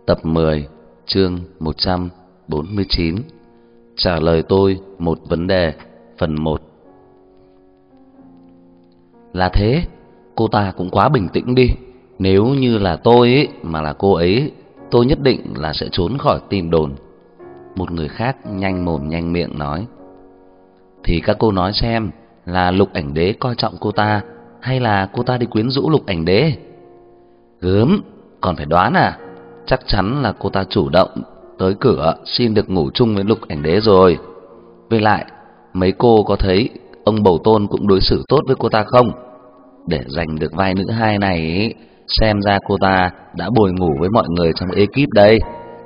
Tập 10, chương 149. Trả lời tôi một vấn đề, phần 1. Là thế, cô ta cũng quá bình tĩnh đi. Nếu như là tôi ấy, mà là cô ấy, tôi nhất định là sẽ trốn khỏi tin đồn. Một người khác nhanh mồm nhanh miệng nói. Thì các cô nói xem, là Lục Ảnh Đế coi trọng cô ta, hay là cô ta đi quyến rũ Lục Ảnh Đế? Gớm, còn phải đoán à? Chắc chắn là cô ta chủ động tới cửa xin được ngủ chung với Lục Ảnh Đế rồi. Với lại, mấy cô có thấy ông Bầu Tôn cũng đối xử tốt với cô ta không? Để giành được vai nữ hai này ấy, xem ra cô ta đã bồi ngủ với mọi người trong ekip đây.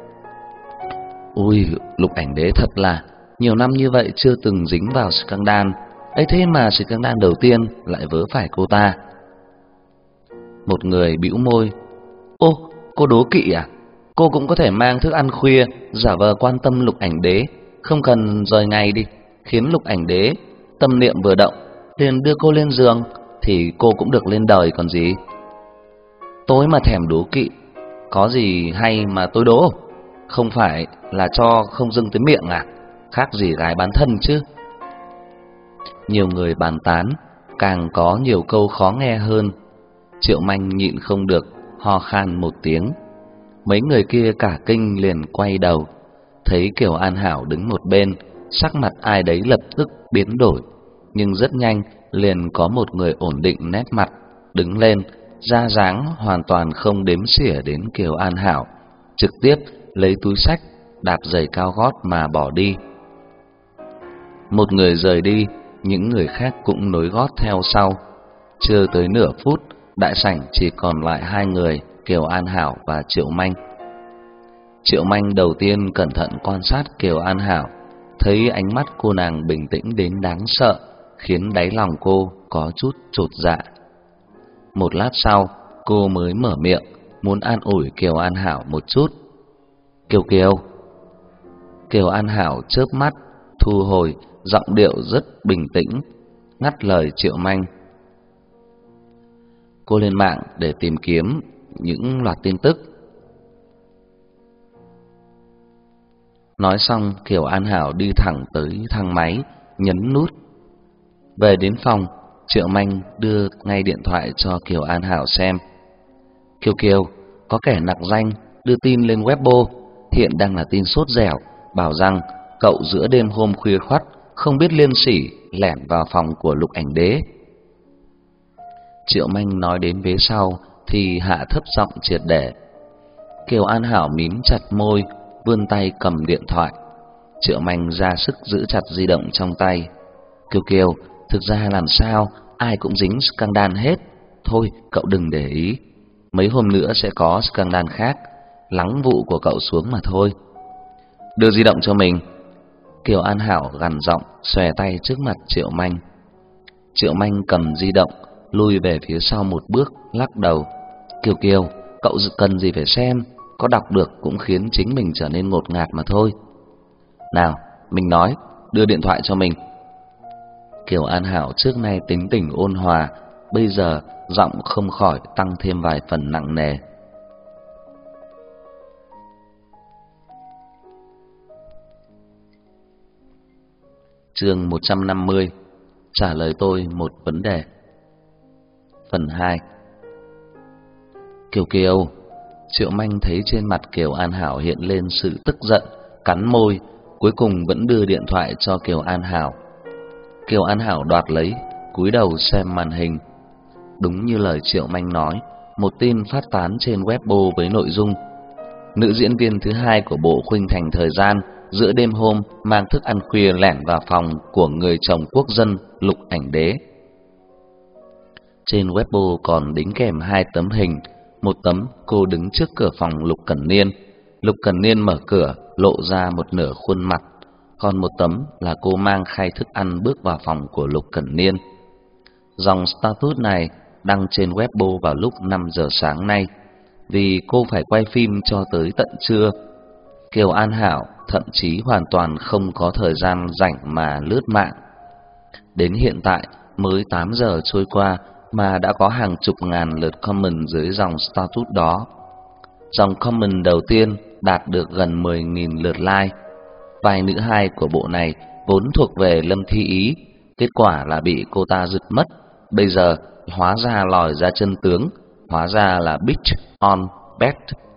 Ui, Lục Ảnh Đế thật là nhiều năm như vậy chưa từng dính vào scandal, ấy thế mà scandal đầu tiên lại vớ phải cô ta. Một người bĩu môi. Ô, cô đố kỵ à? Cô cũng có thể mang thức ăn khuya, giả vờ quan tâm Lục Ảnh Đế, không cần rời ngày đi, khiến Lục Ảnh Đế tâm niệm vừa động liền đưa cô lên giường, thì cô cũng được lên đời còn gì. Tôi mà thèm đố kỵ, có gì hay mà tôi đố? Không phải là cho không dưng tới miệng à? Khác gì gái bán thân chứ. Nhiều người bàn tán, càng có nhiều câu khó nghe hơn. Triệu Manh nhịn không được, ho khan một tiếng. Mấy người kia cả kinh liền quay đầu, thấy Kiều An Hảo đứng một bên, sắc mặt ai đấy lập tức biến đổi, nhưng rất nhanh liền có một người ổn định nét mặt, đứng lên, ra dáng hoàn toàn không đếm xỉa đến Kiều An Hảo, trực tiếp lấy túi xách, đạp giày cao gót mà bỏ đi. Một người rời đi, những người khác cũng nối gót theo sau. Chưa tới nửa phút, đại sảnh chỉ còn lại hai người, Kiều An Hảo và Triệu Manh. Triệu Manh đầu tiên cẩn thận quan sát Kiều An Hảo, thấy ánh mắt cô nàng bình tĩnh đến đáng sợ, khiến đáy lòng cô có chút chột dạ. Một lát sau, cô mới mở miệng, muốn an ủi Kiều An Hảo một chút. Kiều Kiều. Kiều An Hảo chớp mắt, thu hồi, giọng điệu rất bình tĩnh, ngắt lời Triệu Manh. Cô lên mạng để tìm kiếm những loạt tin tức. Nói xong, Kiều An Hảo đi thẳng tới thang máy, nhấn nút. Về đến phòng, Triệu Manh đưa ngay điện thoại cho Kiều An Hảo xem. Kiều Kiều, có kẻ nặc danh đưa tin lên Weibo, hiện đang là tin sốt dẻo, bảo rằng cậu giữa đêm hôm khuya khoắt không biết liêm sỉ lẻn vào phòng của Lục Ảnh Đế. Triệu Manh nói đến vế sau thì hạ thấp giọng triệt để. Kiều An Hảo mím chặt môi, vươn tay cầm điện thoại. Triệu Manh ra sức giữ chặt di động trong tay. Kiều Kiều, thực ra làm sao ai cũng dính scandal hết. Thôi cậu đừng để ý, mấy hôm nữa sẽ có scandal khác, lắng vụ của cậu xuống mà thôi. Đưa di động cho mình. Kiều An Hảo gằn giọng, xòe tay trước mặt Triệu Manh. Triệu Manh cầm di động, lùi về phía sau một bước, lắc đầu. Kiều Kiều, cậu cần gì phải xem, có đọc được cũng khiến chính mình trở nên ngột ngạt mà thôi. Nào, mình nói, đưa điện thoại cho mình. Kiều An Hảo trước nay tính tình ôn hòa, bây giờ giọng không khỏi tăng thêm vài phần nặng nề. Chương 150. Trả lời tôi một vấn đề, phần 2. Kiều Kiều. Triệu Manh thấy trên mặt Kiều An Hảo hiện lên sự tức giận, cắn môi, cuối cùng vẫn đưa điện thoại cho Kiều An Hảo. Kiều An Hảo đoạt lấy, cúi đầu xem màn hình. Đúng như lời Triệu Manh nói, một tin phát tán trên Weibo với nội dung: nữ diễn viên thứ hai của bộ Khuynh Thành Thời Gian giữa đêm hôm mang thức ăn khuya lẻn vào phòng của người chồng quốc dân Lục Ảnh Đế. Trên Weibo còn đính kèm hai tấm hình, một tấm cô đứng trước cửa phòng Lục Cẩn Niên, Lục Cẩn Niên mở cửa lộ ra một nửa khuôn mặt, còn một tấm là cô mang khay thức ăn bước vào phòng của Lục Cẩn Niên. Dòng status này đăng trên Weibo vào lúc 5 giờ sáng nay, vì cô phải quay phim cho tới tận trưa. Kiều An Hảo thậm chí hoàn toàn không có thời gian rảnh mà lướt mạng. Đến hiện tại mới 8 giờ trôi qua mà đã có hàng chục ngàn lượt comment dưới dòng status đó. Dòng comment đầu tiên đạt được gần 10.000 lượt like. Vai nữ hai của bộ này vốn thuộc về Lâm Thi Ý, kết quả là bị cô ta giật mất. Bây giờ hóa ra lòi ra chân tướng, hóa ra là bitch on bet.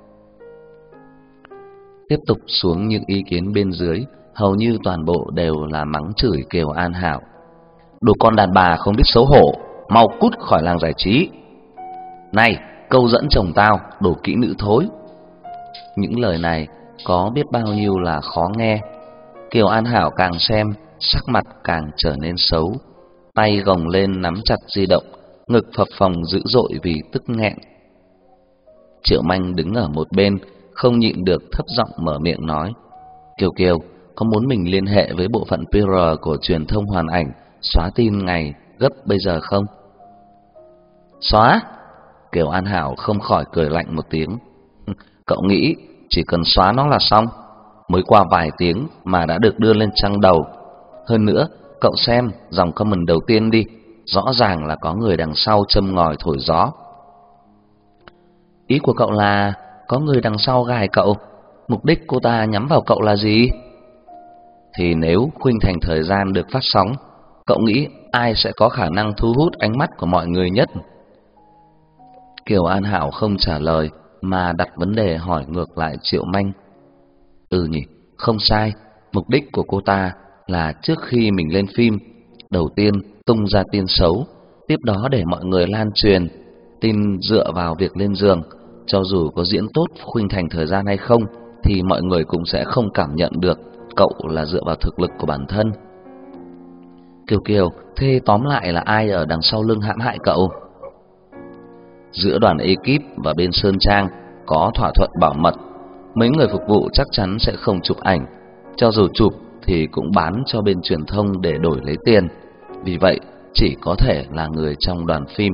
Tiếp tục xuống những ý kiến bên dưới, hầu như toàn bộ đều là mắng chửi Kiều An Hảo. Đồ con đàn bà không biết xấu hổ, mau cút khỏi làng giải trí. Này, câu dẫn chồng tao, đồ kỹ nữ thối. Những lời này có biết bao nhiêu là khó nghe. Kiều An Hảo càng xem, sắc mặt càng trở nên xấu, tay gồng lên nắm chặt di động, ngực phập phồng dữ dội vì tức nghẹn. Triệu Manh đứng ở một bên, không nhịn được thấp giọng mở miệng nói: Kiều Kiều, có muốn mình liên hệ với bộ phận PR của truyền thông Hoàn Ảnh xóa tin ngày gấp bây giờ không? Xóa? Kiều An Hảo không khỏi cười lạnh một tiếng. Cậu nghĩ chỉ cần xóa nó là xong? Mới qua vài tiếng mà đã được đưa lên trang đầu. Hơn nữa, cậu xem dòng comment đầu tiên đi, rõ ràng là có người đằng sau châm ngòi thổi gió. Ý của cậu là có người đằng sau gài cậu? Mục đích cô ta nhắm vào cậu là gì? Thì nếu khuynh thành thời gian được phát sóng, cậu nghĩ ai sẽ có khả năng thu hút ánh mắt của mọi người nhất? Kiều An Hảo không trả lời mà đặt vấn đề hỏi ngược lại Triệu Manh. Nhỉ, không sai, mục đích của cô ta là trước khi mình lên phim, đầu tiên tung ra tin xấu, tiếp đó để mọi người lan truyền tin dựa vào việc lên giường. Cho dù có diễn tốt khuynh thành thời gian hay không thì mọi người cũng sẽ không cảm nhận được cậu là dựa vào thực lực của bản thân. Kiều Kiều, thế tóm lại là ai ở đằng sau lưng hãm hại cậu? Giữa đoàn ekip và bên Sơn Trang có thỏa thuận bảo mật, mấy người phục vụ chắc chắn sẽ không chụp ảnh, cho dù chụp thì cũng bán cho bên truyền thông để đổi lấy tiền. Vì vậy chỉ có thể là người trong đoàn phim.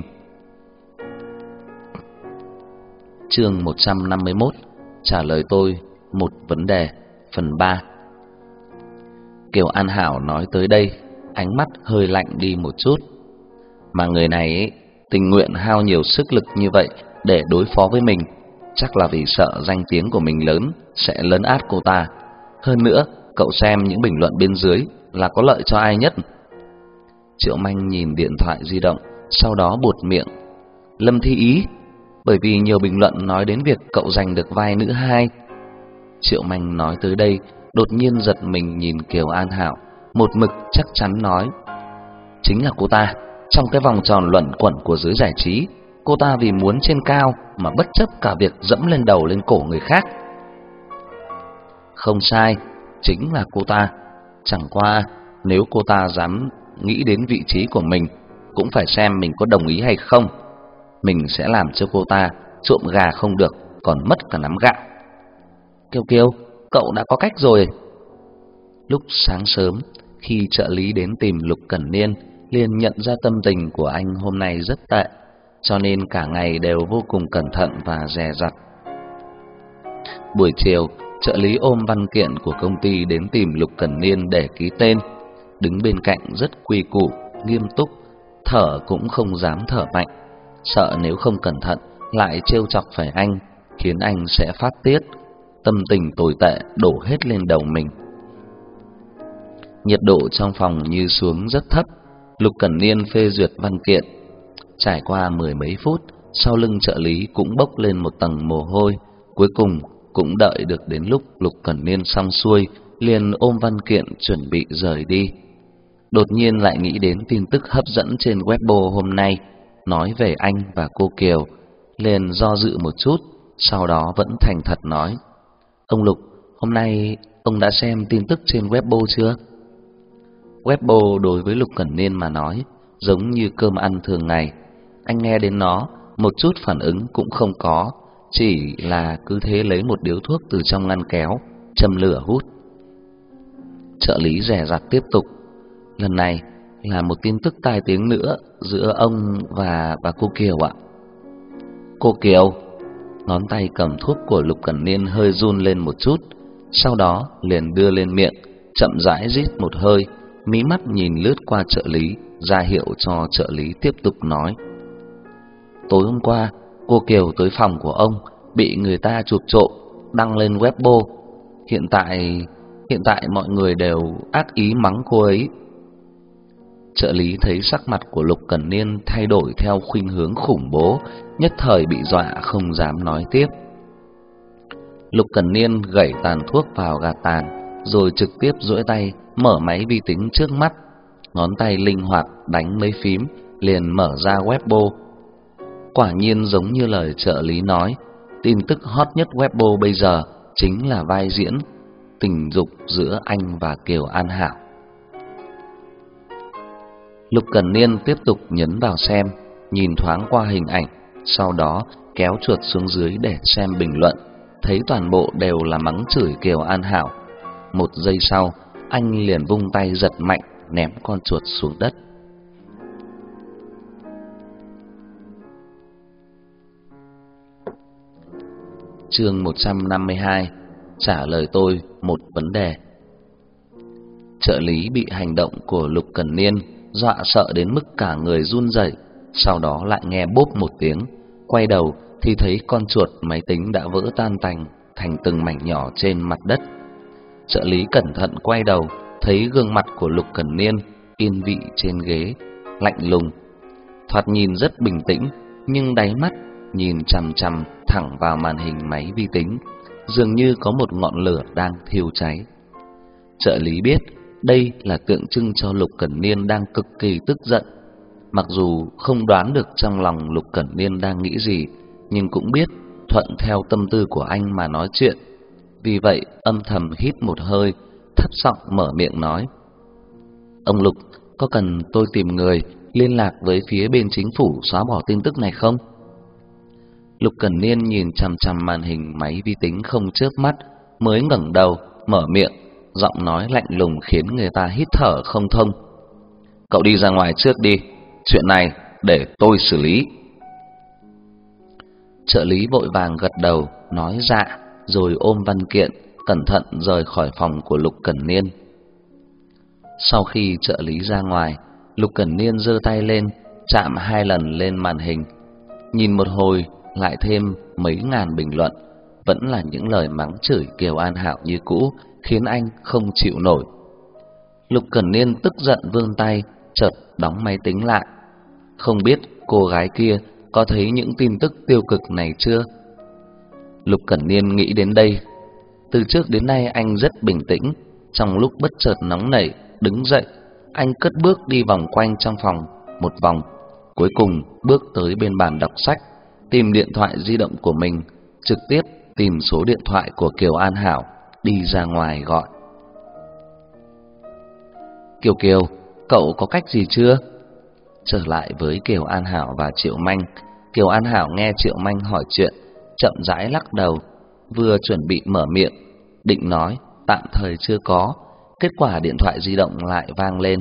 Chương 151, trả lời tôi một vấn đề, phần 3. Kiều An Hảo nói tới đây, ánh mắt hơi lạnh đi một chút. Mà người này ấy, tình nguyện hao nhiều sức lực như vậy để đối phó với mình, chắc là vì sợ danh tiếng của mình lớn sẽ lấn át cô ta. Hơn nữa, cậu xem những bình luận bên dưới là có lợi cho ai nhất? Triệu Manh nhìn điện thoại di động, sau đó buột miệng: Lâm Thi Ý, bởi vì nhiều bình luận nói đến việc cậu giành được vai nữ hai. Triệu Manh nói tới đây, đột nhiên giật mình nhìn Kiều An Hảo, một mực chắc chắn nói: chính là cô ta. Trong cái vòng tròn luẩn quẩn của giới giải trí, cô ta vì muốn trên cao mà bất chấp cả việc dẫm lên đầu lên cổ người khác. Không sai, chính là cô ta. Chẳng qua nếu cô ta dám nghĩ đến vị trí của mình, cũng phải xem mình có đồng ý hay không. Mình sẽ làm cho cô ta trộm gà không được, còn mất cả nắm gạo. Kiều Kiều, cậu đã có cách rồi. Lúc sáng sớm, khi trợ lý đến tìm Lục Cẩn Niên, liền nhận ra tâm tình của anh hôm nay rất tệ, cho nên cả ngày đều vô cùng cẩn thận và dè dặt. Buổi chiều, trợ lý ôm văn kiện của công ty đến tìm Lục Cẩn Niên để ký tên, đứng bên cạnh rất quy củ, nghiêm túc, thở cũng không dám thở mạnh, sợ nếu không cẩn thận lại trêu chọc phải anh, khiến anh sẽ phát tiết, tâm tình tồi tệ đổ hết lên đầu mình. Nhiệt độ trong phòng như xuống rất thấp. Lục Cẩn Niên phê duyệt văn kiện. Trải qua mười mấy phút, sau lưng trợ lý cũng bốc lên một tầng mồ hôi. Cuối cùng cũng đợi được đến lúc Lục Cẩn Niên xong xuôi, liền ôm văn kiện chuẩn bị rời đi. Đột nhiên lại nghĩ đến tin tức hấp dẫn trên Weibo hôm nay, nói về anh và cô Kiều, liền do dự một chút, sau đó vẫn thành thật nói: Ông Lục, hôm nay ông đã xem tin tức trên Weibo chưa? Weibo đối với Lục Cẩn Niên mà nói giống như cơm ăn thường ngày. Anh nghe đến nó, một chút phản ứng cũng không có, chỉ là cứ thế lấy một điếu thuốc từ trong ngăn kéo, châm lửa hút. Trợ lý dè dặt tiếp tục: Lần này là một tin tức tai tiếng nữa giữa ông và cô Kiều ạ. Cô Kiều? Ngón tay cầm thuốc của Lục Cẩn Niên hơi run lên một chút, sau đó liền đưa lên miệng, chậm rãi rít một hơi, mí mắt nhìn lướt qua trợ lý, ra hiệu cho trợ lý tiếp tục nói. Tối hôm qua, cô Kiều tới phòng của ông, bị người ta chụp trộm đăng lên Weibo. Hiện tại mọi người đều ác ý mắng cô ấy. Trợ lý thấy sắc mặt của Lục Cẩn Niên thay đổi theo khuynh hướng khủng bố, nhất thời bị dọa không dám nói tiếp. Lục Cẩn Niên gẩy tàn thuốc vào gạt tàn, rồi trực tiếp duỗi tay mở máy vi tính trước mắt, ngón tay linh hoạt đánh mấy phím, liền mở ra Weibo. Quả nhiên giống như lời trợ lý nói, tin tức hot nhất Weibo bây giờ chính là vai diễn tình dục giữa anh và Kiều An Hảo. Lục Cẩn Niên tiếp tục nhấn vào xem, nhìn thoáng qua hình ảnh, sau đó kéo chuột xuống dưới để xem bình luận, thấy toàn bộ đều là mắng chửi Kiều An Hảo. Một giây sau, anh liền vung tay giật mạnh, ném con chuột xuống đất. Chương 152: Trả lời tôi một vấn đề. Trợ lý bị hành động của Lục Cẩn Niên dọa sợ đến mức cả người run rẩy, sau đó lại nghe bốp một tiếng, quay đầu thì thấy con chuột máy tính đã vỡ tan tành thành từng mảnh nhỏ trên mặt đất. Trợ lý cẩn thận quay đầu, thấy gương mặt của Lục Cẩn Niên yên vị trên ghế, lạnh lùng, thoạt nhìn rất bình tĩnh, nhưng đáy mắt nhìn chằm chằm thẳng vào màn hình máy vi tính, dường như có một ngọn lửa đang thiêu cháy. Trợ lý biết đây là tượng trưng cho Lục Cẩn Niên đang cực kỳ tức giận. Mặc dù không đoán được trong lòng Lục Cẩn Niên đang nghĩ gì, nhưng cũng biết thuận theo tâm tư của anh mà nói chuyện. Vì vậy âm thầm hít một hơi, thấp giọng mở miệng nói: "Ông Lục, có cần tôi tìm người liên lạc với phía bên chính phủ xóa bỏ tin tức này không?" Lục Cẩn Niên nhìn chằm chằm màn hình máy vi tính không chớp mắt, mới ngẩng đầu mở miệng, giọng nói lạnh lùng khiến người ta hít thở không thông: "Cậu đi ra ngoài trước đi, chuyện này để tôi xử lý." Trợ lý vội vàng gật đầu nói dạ, rồi ôm văn kiện cẩn thận rời khỏi phòng của Lục Cẩn Niên. Sau khi trợ lý ra ngoài, Lục Cẩn Niên giơ tay lên, chạm 2 lần lên màn hình, nhìn một hồi lại thêm mấy ngàn bình luận, vẫn là những lời mắng chửi Kiều An Hảo như cũ, khiến anh không chịu nổi. Lục Cẩn Niên tức giận vươn tay, chợt đóng máy tính lại. Không biết cô gái kia có thấy những tin tức tiêu cực này chưa? Lục Cẩn Niên nghĩ đến đây. Từ trước đến nay anh rất bình tĩnh, trong lúc bất chợt nóng nảy, đứng dậy, anh cất bước đi vòng quanh trong phòng một vòng, cuối cùng bước tới bên bàn đọc sách, tìm điện thoại di động của mình, trực tiếp tìm số điện thoại của Kiều An Hảo, đi ra ngoài gọi: "Kiều Kiều, cậu có cách gì chưa?" Trở lại với Kiều An Hảo và Triệu Manh, Kiều An Hảo nghe Triệu Manh hỏi chuyện, chậm rãi lắc đầu, vừa chuẩn bị mở miệng, định nói tạm thời chưa có, kết quả điện thoại di động lại vang lên.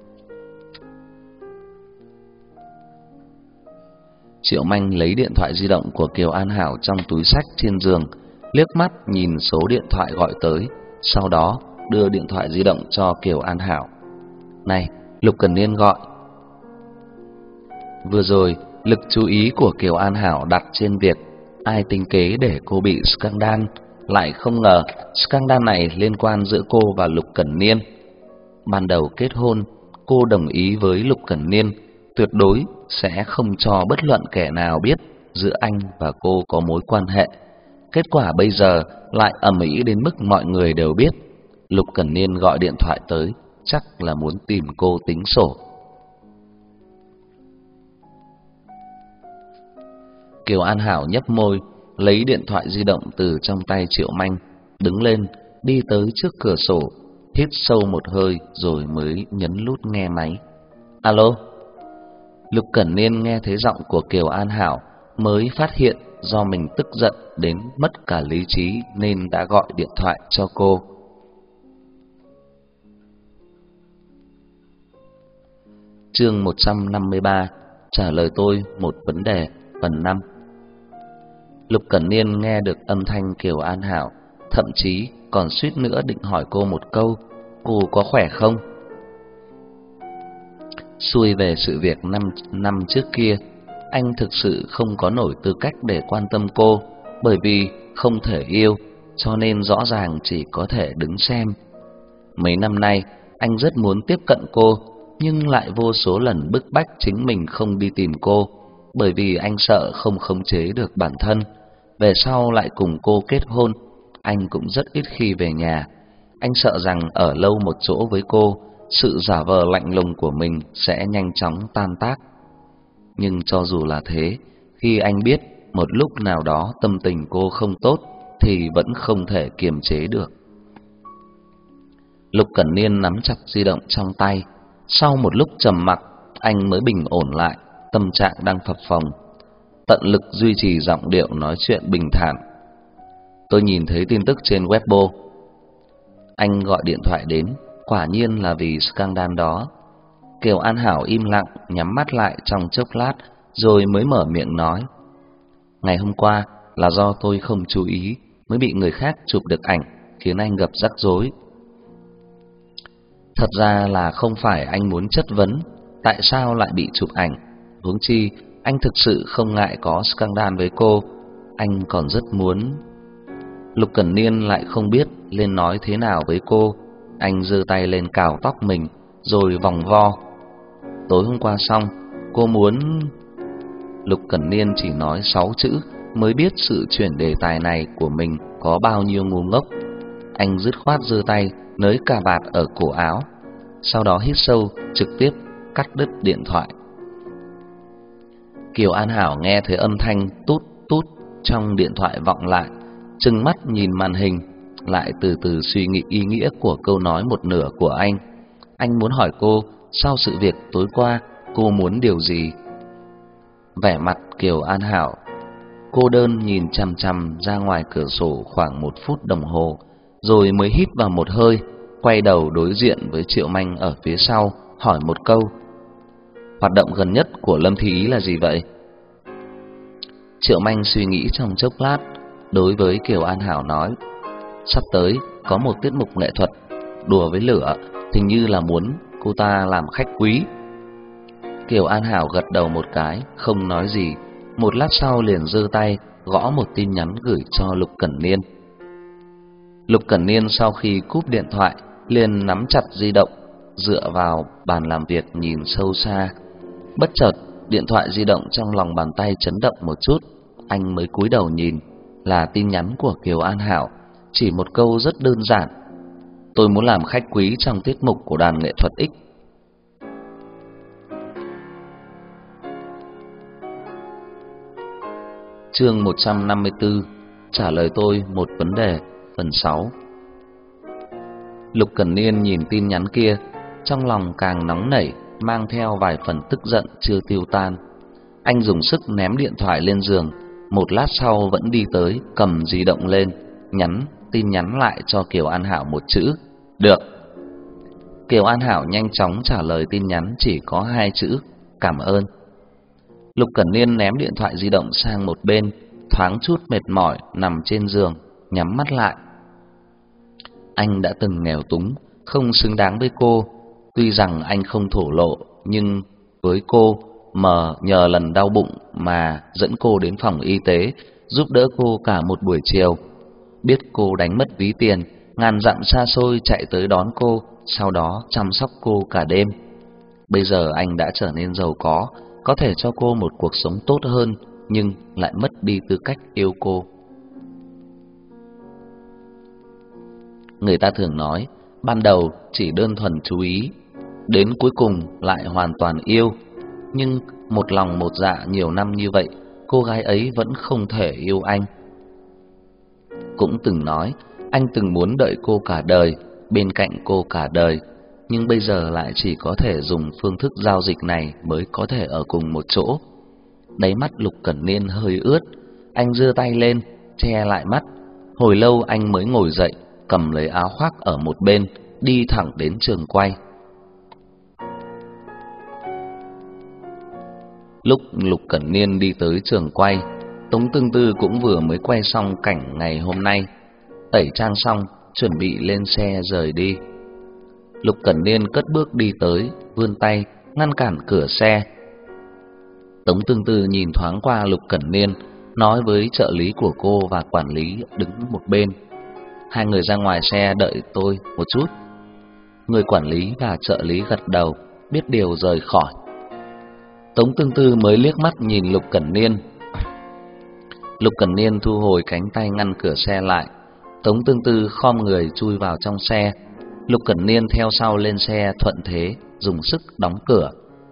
Triệu Manh lấy điện thoại di động của Kiều An Hảo trong túi xách trên giường, liếc mắt nhìn số điện thoại gọi tới, sau đó đưa điện thoại di động cho Kiều An Hảo. "Này, Lục Cẩn Niên gọi." Vừa rồi, lực chú ý của Kiều An Hảo đặt trên việc ai tính kế để cô bị scandal, lại không ngờ scandal này liên quan giữa cô và Lục Cẩn Niên. Ban đầu kết hôn, cô đồng ý với Lục Cẩn Niên tuyệt đối sẽ không cho bất luận kẻ nào biết giữa anh và cô có mối quan hệ. Kết quả bây giờ lại ầm ĩ đến mức mọi người đều biết. Lục Cẩn Niên gọi điện thoại tới, chắc là muốn tìm cô tính sổ. Kiều An Hảo nhếch môi, lấy điện thoại di động từ trong tay Triệu Manh, đứng lên, đi tới trước cửa sổ, hít sâu một hơi rồi mới nhấn nút nghe máy. "Alo." Lục Cẩn Niên nghe thấy giọng của Kiều An Hảo, mới phát hiện do mình tức giận đến mất cả lý trí nên đã gọi điện thoại cho cô. Chương 153: Trả lời tôi một vấn đề, phần 5. Lục Cẩn Niên nghe được âm thanh Kiều An Hảo, thậm chí còn suýt nữa định hỏi cô một câu: "Cô có khỏe không?" Xuôi về sự việc 5 năm trước kia, anh thực sự không có nổi tư cách để quan tâm cô, bởi vì không thể yêu, cho nên rõ ràng chỉ có thể đứng xem. Mấy năm nay, anh rất muốn tiếp cận cô, nhưng lại vô số lần bức bách chính mình không đi tìm cô, bởi vì anh sợ không khống chế được bản thân. Về sau lại cùng cô kết hôn, anh cũng rất ít khi về nhà. Anh sợ rằng ở lâu một chỗ với cô, sự giả vờ lạnh lùng của mình sẽ nhanh chóng tan tác. Nhưng cho dù là thế, khi anh biết một lúc nào đó tâm tình cô không tốt thì vẫn không thể kiềm chế được. Lục Cẩn Niên nắm chặt di động trong tay. Sau một lúc trầm mặc, anh mới bình ổn lại tâm trạng đang phập phồng, tận lực duy trì giọng điệu nói chuyện bình thản. Tôi nhìn thấy tin tức trên Weibo. Anh gọi điện thoại đến, quả nhiên là vì scandal đó. Kiều An Hảo im lặng, nhắm mắt lại trong chốc lát, rồi mới mở miệng nói. Ngày hôm qua là do tôi không chú ý, mới bị người khác chụp được ảnh, khiến anh gặp rắc rối. Thật ra là không phải anh muốn chất vấn tại sao lại bị chụp ảnh, huống chi anh thực sự không ngại có scandal với cô, anh còn rất muốn. Lục Cẩn Niên lại không biết nên nói thế nào với cô, anh giơ tay lên cào tóc mình rồi vòng vo. Tối hôm qua xong, cô muốn... Lục Cẩn Niên chỉ nói 6 chữ mới biết sự chuyển đề tài này của mình có bao nhiêu ngu ngốc. Anh dứt khoát giơ tay nới cà vạt ở cổ áo, sau đó hít sâu, trực tiếp cắt đứt điện thoại. Kiều An Hảo nghe thấy âm thanh tút tút trong điện thoại vọng lại, trừng mắt nhìn màn hình, lại từ từ suy nghĩ ý nghĩa của câu nói một nửa của anh. Anh muốn hỏi cô, sau sự việc tối qua, cô muốn điều gì? Vẻ mặt Kiều An Hảo cô đơn nhìn chằm chằm ra ngoài cửa sổ khoảng 1 phút đồng hồ, rồi mới hít vào một hơi, quay đầu đối diện với Triệu Manh ở phía sau, hỏi một câu. Hoạt động gần nhất của Lâm Thị Ý là gì vậy? Triệu Manh suy nghĩ trong chốc lát, đối với Kiều An Hảo nói. Sắp tới có một tiết mục nghệ thuật, đùa với lửa, hình như là muốn cô ta làm khách quý. Kiều An Hảo gật đầu một cái, không nói gì. Một lát sau liền giơ tay gõ một tin nhắn gửi cho Lục Cẩn Niên. Lục Cẩn Niên sau khi cúp điện thoại liền nắm chặt di động, dựa vào bàn làm việc nhìn sâu xa. Bất chợt điện thoại di động trong lòng bàn tay chấn động một chút, anh mới cúi đầu nhìn, là tin nhắn của Kiều An Hảo, chỉ một câu rất đơn giản. Tôi muốn làm khách quý trong tiết mục của đoàn nghệ thuật X. Chương 154, trả lời tôi một vấn đề, phần 6. Lục Cẩn Niên nhìn tin nhắn kia, trong lòng càng nóng nảy, mang theo vài phần tức giận chưa tiêu tan. Anh dùng sức ném điện thoại lên giường, một lát sau vẫn đi tới, cầm di động lên, nhắn tin nhắn lại cho Kiều An Hảo một chữ, được. Kiều An Hảo nhanh chóng trả lời tin nhắn chỉ có 2 chữ, cảm ơn. Lục Cẩn Niên ném điện thoại di động sang một bên, thoáng chút mệt mỏi nằm trên giường, nhắm mắt lại. Anh đã từng nghèo túng, không xứng đáng với cô. Tuy rằng anh không thổ lộ, nhưng với cô mà nhờ lần đau bụng mà dẫn cô đến phòng y tế, giúp đỡ cô cả một buổi chiều. Biết cô đánh mất ví tiền, ngàn dặm xa xôi chạy tới đón cô, sau đó chăm sóc cô cả đêm. Bây giờ anh đã trở nên giàu có thể cho cô một cuộc sống tốt hơn, nhưng lại mất đi tư cách yêu cô. Người ta thường nói, ban đầu chỉ đơn thuần chú ý, đến cuối cùng lại hoàn toàn yêu. Nhưng một lòng một dạ nhiều năm như vậy, cô gái ấy vẫn không thể yêu anh. Cũng từng nói, anh từng muốn đợi cô cả đời, bên cạnh cô cả đời, nhưng bây giờ lại chỉ có thể dùng phương thức giao dịch này mới có thể ở cùng một chỗ. Đáy mắt Lục Cẩn Niên hơi ướt, anh giơ tay lên, che lại mắt. Hồi lâu anh mới ngồi dậy, cầm lấy áo khoác ở một bên, đi thẳng đến trường quay. Lúc Lục Cẩn Niên đi tới trường quay, Tống Tương Tư cũng vừa mới quay xong cảnh ngày hôm nay, tẩy trang xong, chuẩn bị lên xe rời đi. Lục Cẩn Niên cất bước đi tới, vươn tay ngăn cản cửa xe. Tống Tương Tư nhìn thoáng qua Lục Cẩn Niên, nói với trợ lý của cô và quản lý đứng một bên. Hai người ra ngoài xe đợi tôi một chút. Người quản lý và trợ lý gật đầu, biết điều rời khỏi. Tống Tương Tư mới liếc mắt nhìn Lục Cẩn Niên. Lục Cẩn Niên thu hồi cánh tay ngăn cửa xe lại. Tống Tương Tư khom người chui vào trong xe. Lục Cẩn Niên theo sau lên xe thuận thế, dùng sức đóng cửa.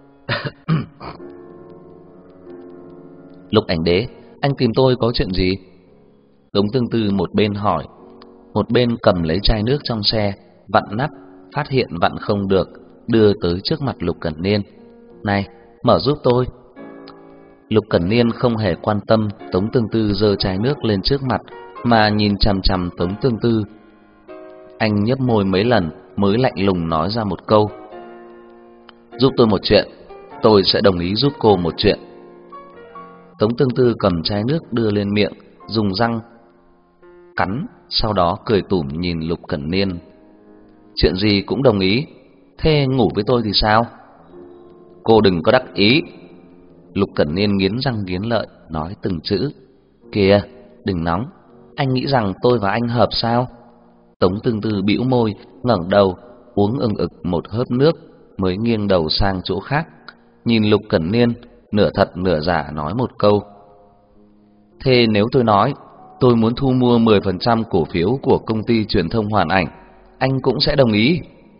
Lục Ảnh Đế, anh tìm tôi có chuyện gì? Tống Tương Tư một bên hỏi, một bên cầm lấy chai nước trong xe, vặn nắp, phát hiện vặn không được, đưa tới trước mặt Lục Cẩn Niên. Này, mở giúp tôi. Lục Cẩn Niên không hề quan tâm Tống Tương Tư giơ chai nước lên trước mặt, mà nhìn chằm chằm Tống Tương Tư. Anh nhấp môi mấy lần mới lạnh lùng nói ra một câu: giúp tôi một chuyện, tôi sẽ đồng ý giúp cô một chuyện. Tống Tương Tư cầm chai nước đưa lên miệng, dùng răng cắn, sau đó cười tủm nhìn Lục Cẩn Niên. Chuyện gì cũng đồng ý, thế ngủ với tôi thì sao? Cô đừng có đắc ý. Lục Cẩn Niên nghiến răng nghiến lợi nói từng chữ. Kìa, đừng nóng, anh nghĩ rằng tôi và anh hợp sao? Tống Tương Tư bĩu môi, ngẩng đầu, uống ừng ực một hớp nước, mới nghiêng đầu sang chỗ khác, nhìn Lục Cẩn Niên, nửa thật nửa giả nói một câu. Thế nếu tôi nói tôi muốn thu mua 10% cổ phiếu của công ty truyền thông Hoàn Ảnh, anh cũng sẽ đồng ý?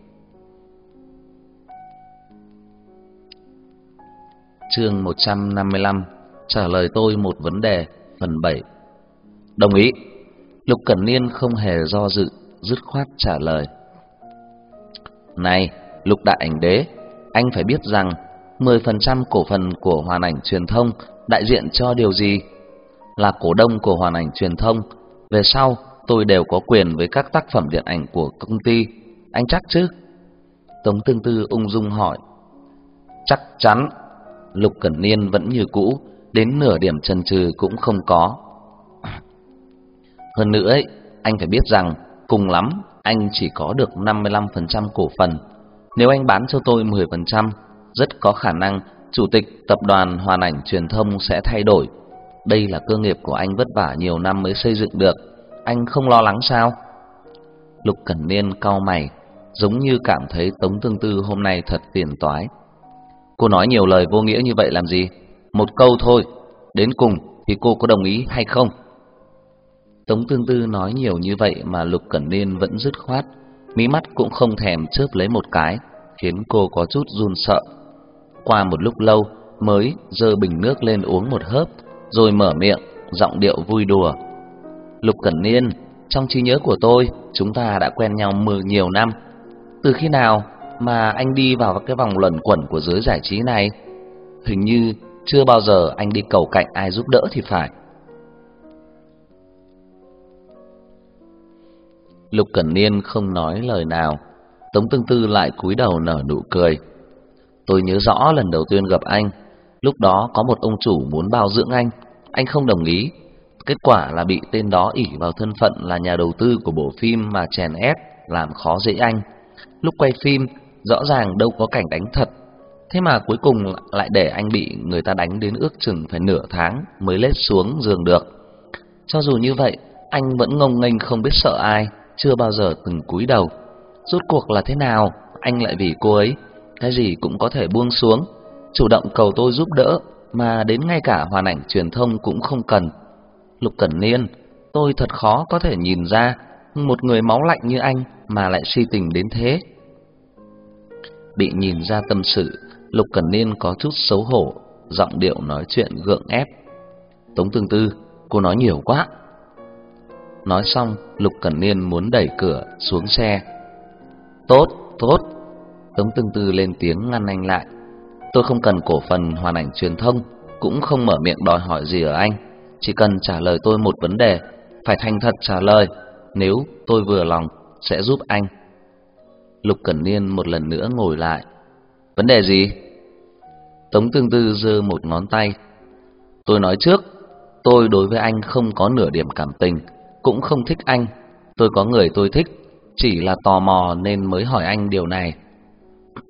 Chương 155, trả lời tôi một vấn đề, phần 7. Đồng ý. Lục Cẩn Niên không hề do dự, dứt khoát trả lời. Này, Lục Đại Ảnh Đế, anh phải biết rằng 10% cổ phần của Hoàn Ảnh Truyền thông đại diện cho điều gì? Là cổ đông của Hoàn Ảnh Truyền thông, về sau tôi đều có quyền với các tác phẩm điện ảnh của công ty, anh chắc chứ? Tống Tương Tư ung dung hỏi. Chắc chắn. Lục Cẩn Niên vẫn như cũ, đến nửa điểm chần chừ cũng không có. Hơn nữa ấy, anh phải biết rằng cùng lắm anh chỉ có được 55% cổ phần. Nếu anh bán cho tôi 10%, rất có khả năng chủ tịch tập đoàn Hoàn Ảnh Truyền thông sẽ thay đổi. Đây là cơ nghiệp của anh vất vả nhiều năm mới xây dựng được, anh không lo lắng sao? Lục Cẩn Niên cau mày, giống như cảm thấy Tống Tương Tư hôm nay thật phiền toái. Cô nói nhiều lời vô nghĩa như vậy làm gì? Một câu thôi, đến cùng thì cô có đồng ý hay không? Tống Tương Tư nói nhiều như vậy mà Lục Cẩn Niên vẫn dứt khoát, mí mắt cũng không thèm chớp lấy một cái, khiến cô có chút run sợ. Qua một lúc lâu mới giơ bình nước lên uống một hớp, rồi mở miệng, giọng điệu vui đùa. Lục Cẩn Niên, trong trí nhớ của tôi, chúng ta đã quen nhau nhiều năm. Từ khi nào mà anh đi vào cái vòng luẩn quẩn của giới giải trí này? Hình như chưa bao giờ anh đi cầu cạnh ai giúp đỡ thì phải. Lục Cẩn Niên không nói lời nào. Tống Tương Tư lại cúi đầu nở nụ cười. Tôi nhớ rõ lần đầu tiên gặp anh, lúc đó có một ông chủ muốn bao dưỡng anh không đồng ý. Kết quả là bị tên đó ỷ vào thân phận là nhà đầu tư của bộ phim mà chèn ép, làm khó dễ anh. Lúc quay phim, rõ ràng đâu có cảnh đánh thật, thế mà cuối cùng lại để anh bị người ta đánh đến ước chừng phải nửa tháng mới lết xuống giường được. Cho dù như vậy, anh vẫn ngông nghênh không biết sợ ai, chưa bao giờ từng cúi đầu. Rốt cuộc là thế nào, anh lại vì cô ấy cái gì cũng có thể buông xuống, chủ động cầu tôi giúp đỡ, mà đến ngay cả Hoàn Ảnh Truyền thông cũng không cần. Lục Cẩn Niên, tôi thật khó có thể nhìn ra một người máu lạnh như anh mà lại si tình đến thế. Bị nhìn ra tâm sự, Lục Cẩn Niên có chút xấu hổ, giọng điệu nói chuyện gượng ép. Tống Tương Tư, cô nói nhiều quá. Nói xong, Lục Cẩn Niên muốn đẩy cửa xuống xe. Tốt, tốt. Tống Tương Tư lên tiếng ngăn anh lại. Tôi không cần cổ phần Hoàn Ảnh Truyền thông, cũng không mở miệng đòi hỏi gì ở anh. Chỉ cần trả lời tôi một vấn đề, phải thành thật trả lời. Nếu tôi vừa lòng, sẽ giúp anh. Lục Cẩn Niên một lần nữa ngồi lại. Vấn đề gì? Tống Tương Tư giơ một ngón tay. Tôi nói trước, tôi đối với anh không có nửa điểm cảm tình, cũng không thích anh. Tôi có người tôi thích, chỉ là tò mò nên mới hỏi anh điều này.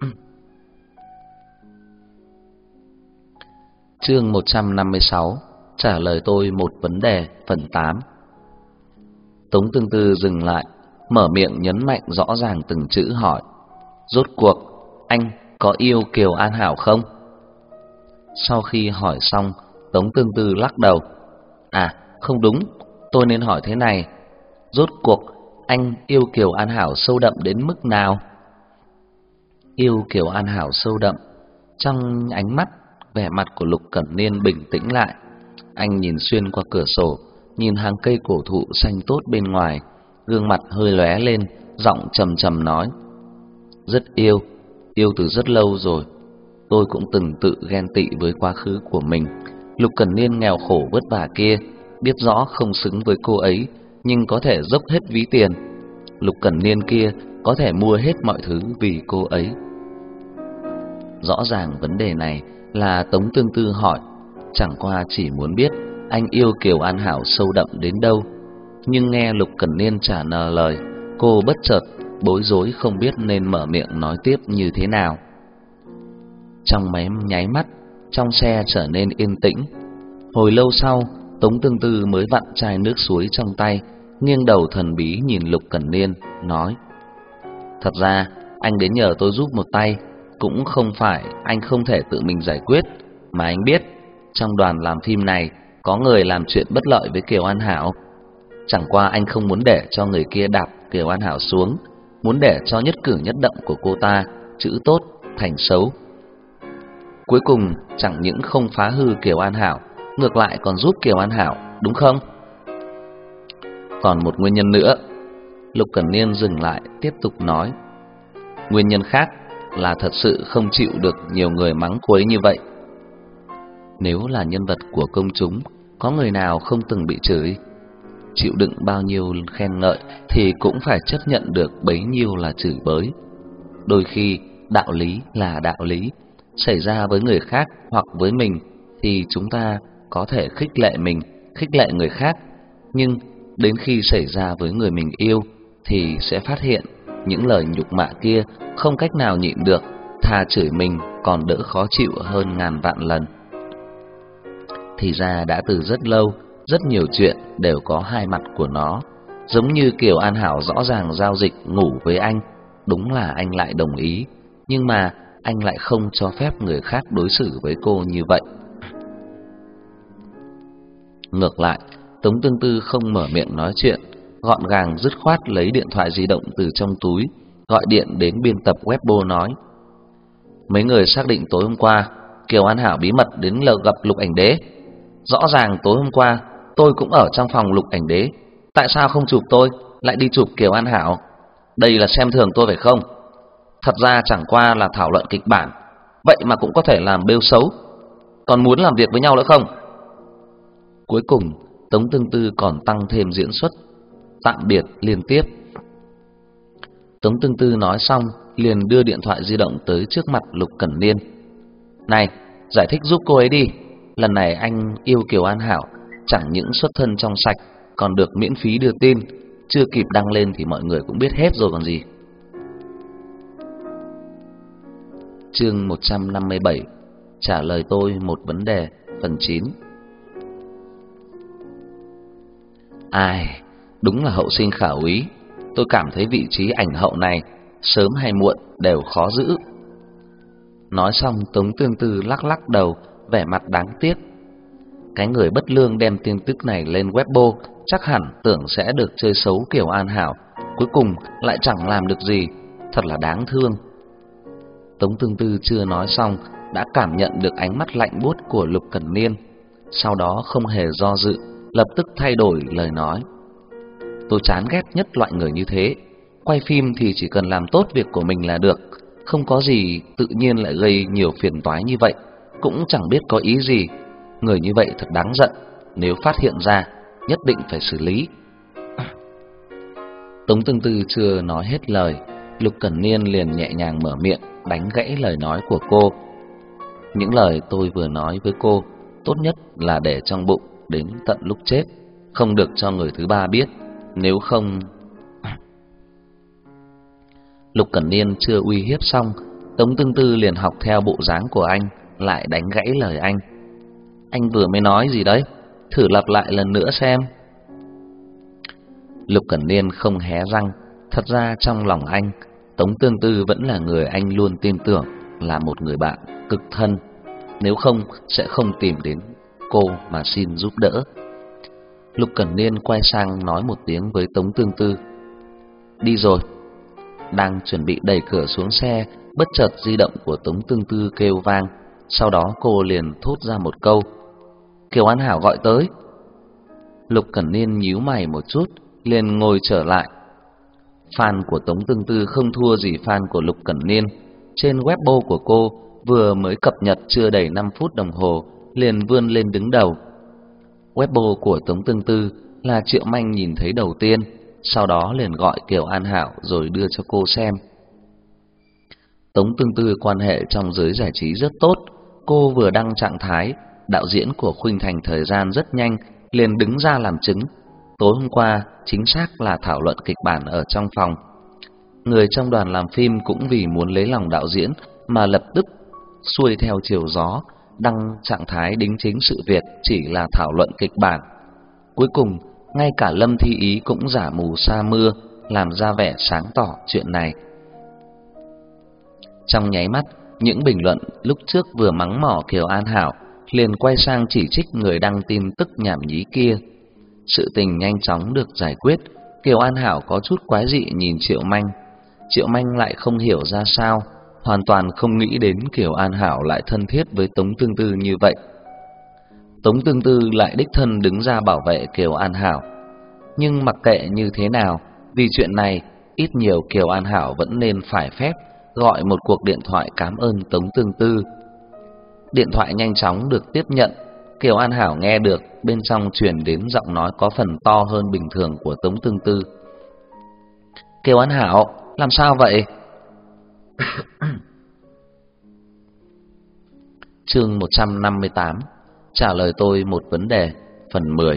Chương 156, trả lời tôi một vấn đề phần 8. Tống Tương Tư dừng lại, mở miệng nhấn mạnh rõ ràng từng chữ hỏi: rốt cuộc anh có yêu Kiều An Hảo không? Sau khi hỏi xong, Tống Tương Tư lắc đầu: à, không đúng, tôi nên hỏi thế này: rốt cuộc anh yêu Kiều An Hảo sâu đậm đến mức nào? Yêu Kiều An Hảo sâu đậm. Trong ánh mắt, vẻ mặt của Lục Cẩn Niên bình tĩnh lại. Anh nhìn xuyên qua cửa sổ, nhìn hàng cây cổ thụ xanh tốt bên ngoài, gương mặt hơi lóe lên, giọng trầm trầm nói: rất yêu, yêu từ rất lâu rồi. Tôi cũng từng tự ghen tị với quá khứ của mình. Lục Cẩn Niên nghèo khổ vất vả kia, biết rõ không xứng với cô ấy, nhưng có thể dốc hết ví tiền. Lục Cẩn Niên kia có thể mua hết mọi thứ vì cô ấy. Rõ ràng vấn đề này là Tống Tương Tư hỏi, chẳng qua chỉ muốn biết anh yêu Kiều An Hảo sâu đậm đến đâu. Nhưng nghe Lục Cẩn Niên trả lời, cô bất chợt bối rối không biết nên mở miệng nói tiếp như thế nào. Trong nháy mắt, trong xe trở nên yên tĩnh. Hồi lâu sau, Tống Tương Tư mới vặn chai nước suối trong tay, nghiêng đầu thần bí nhìn Lục Cẩn Niên, nói: thật ra anh đến nhờ tôi giúp một tay, cũng không phải anh không thể tự mình giải quyết, mà anh biết trong đoàn làm phim này có người làm chuyện bất lợi với Kiều An Hảo. Chẳng qua anh không muốn để cho người kia đạp Kiều An Hảo xuống, muốn để cho nhất cử nhất động của cô ta chữ tốt thành xấu. Cuối cùng chẳng những không phá hư Kiều An Hảo, ngược lại còn giúp Kiều An Hảo, đúng không? Còn một nguyên nhân nữa. Lục Cẩn Niên dừng lại tiếp tục nói: nguyên nhân khác là thật sự không chịu được nhiều người mắng cô ấy như vậy. Nếu là nhân vật của công chúng, có người nào không từng bị chửi? Chịu đựng bao nhiêu khen ngợi thì cũng phải chấp nhận được bấy nhiêu là chửi bới. Đôi khi đạo lý là đạo lý, xảy ra với người khác hoặc với mình thì chúng ta có thể khích lệ mình, khích lệ người khác. Nhưng đến khi xảy ra với người mình yêu thì sẽ phát hiện những lời nhục mạ kia không cách nào nhịn được, thà chửi mình còn đỡ khó chịu hơn ngàn vạn lần. Thì ra đã từ rất lâu, rất nhiều chuyện đều có hai mặt của nó. Giống như Kiều An Hảo rõ ràng giao dịch ngủ với anh, đúng là anh lại đồng ý, nhưng mà anh lại không cho phép người khác đối xử với cô như vậy. Ngược lại, Tống Tương Tư không mở miệng nói chuyện, gọn gàng dứt khoát lấy điện thoại di động từ trong túi, gọi điện đến biên tập Weibo nói: mấy người xác định tối hôm qua Kiều An Hảo bí mật đến lờ gặp Lục Ảnh Đế. Rõ ràng tối hôm qua tôi cũng ở trong phòng Lục Ảnh Đế, tại sao không chụp tôi, lại đi chụp Kiều An Hảo? Đây là xem thường tôi phải không? Thật ra chẳng qua là thảo luận kịch bản, vậy mà cũng có thể làm bêu xấu. Còn muốn làm việc với nhau nữa không? Cuối cùng Tống Tương Tư còn tăng thêm diễn xuất, tạm biệt liên tiếp. Tống Tương Tư nói xong liền đưa điện thoại di động tới trước mặt Lục Cẩn Niên. Này, giải thích giúp cô ấy đi. Lần này anh yêu Kiều An Hảo chẳng những xuất thân trong sạch, còn được miễn phí đưa tin, chưa kịp đăng lên thì mọi người cũng biết hết rồi còn gì. Chương 157: trả lời tôi một vấn đề, phần 9. Ai, đúng là hậu sinh khả úy. Tôi cảm thấy vị trí ảnh hậu này sớm hay muộn đều khó giữ. Nói xong Tống Tương Tư lắc lắc đầu, vẻ mặt đáng tiếc. Cái người bất lương đem tin tức này lên Weibo chắc hẳn tưởng sẽ được chơi xấu Kiều An Hảo, cuối cùng lại chẳng làm được gì, thật là đáng thương. Tống Tương Tư chưa nói xong đã cảm nhận được ánh mắt lạnh buốt của Lục Cẩn Niên, sau đó không hề do dự, lập tức thay đổi lời nói. Tôi chán ghét nhất loại người như thế. Quay phim thì chỉ cần làm tốt việc của mình là được, không có gì tự nhiên lại gây nhiều phiền toái như vậy, cũng chẳng biết có ý gì. Người như vậy thật đáng giận, nếu phát hiện ra nhất định phải xử lý. Tống Tương Tư chưa nói hết lời, Lục Cẩn Niên liền nhẹ nhàng mở miệng đánh gãy lời nói của cô. Những lời tôi vừa nói với cô tốt nhất là để trong bụng đến tận lúc chết, không được cho người thứ ba biết, nếu không... Lục Cẩn Niên chưa uy hiếp xong, Tống Tương Tư liền học theo bộ dáng của anh, lại đánh gãy lời anh. Anh vừa mới nói gì đấy? thử lặp lại lần nữa xem. Lục Cẩn Niên không hé răng. Thật ra trong lòng anh, Tống Tương Tư vẫn là người anh luôn tin tưởng, là một người bạn cực thân. Nếu không sẽ không tìm đến cô mà xin giúp đỡ. Lục Cẩn Niên quay sang nói một tiếng với Tống Tương Tư: đi rồi. Đang chuẩn bị đẩy cửa xuống xe, bất chợt di động của Tống Tương Tư kêu vang. Sau đó cô liền thốt ra một câu: Kiều An Hảo gọi tới. Lục Cẩn Niên nhíu mày một chút, liền ngồi trở lại. Fan của Tống Tương Tư không thua gì fan của Lục Cẩn Niên. Trên Weibo của cô vừa mới cập nhật chưa đầy 5 phút đồng hồ, liền vươn lên đứng đầu. Weibo của Tống Tương Tư là Triệu Manh nhìn thấy đầu tiên, sau đó liền gọi Kiều An Hảo rồi đưa cho cô xem. Tống Tương Tư quan hệ trong giới giải trí rất tốt. Cô vừa đăng trạng thái, đạo diễn của Khuynh Thành Thời Gian rất nhanh liền đứng ra làm chứng. Tối hôm qua chính xác là thảo luận kịch bản ở trong phòng. Người trong đoàn làm phim cũng vì muốn lấy lòng đạo diễn mà lập tức xuôi theo chiều gió, đăng trạng thái đính chính sự việc chỉ là thảo luận kịch bản. Cuối cùng, ngay cả Lâm Thi Ý cũng giả mù sa mưa, làm ra vẻ sáng tỏ chuyện này. Trong nháy mắt, những bình luận lúc trước vừa mắng mỏ Kiều An Hảo liền quay sang chỉ trích người đăng tin tức nhảm nhí kia. Sự tình nhanh chóng được giải quyết. Kiều An Hảo có chút quái dị nhìn Triệu Manh. Triệu Manh lại không hiểu ra sao, hoàn toàn không nghĩ đến Kiều An Hảo lại thân thiết với Tống Tương Tư như vậy. Tống Tương Tư lại đích thân đứng ra bảo vệ Kiều An Hảo. Nhưng mặc kệ như thế nào, vì chuyện này, ít nhiều Kiều An Hảo vẫn nên phải phép gọi một cuộc điện thoại cảm ơn Tống Tương Tư. Điện thoại nhanh chóng được tiếp nhận. Kiều An Hảo nghe được bên trong truyền đến giọng nói có phần to hơn bình thường của Tống Tương Tư. Kiều An Hảo, làm sao vậy? Chương 158. Trả lời tôi một vấn đề, phần 10.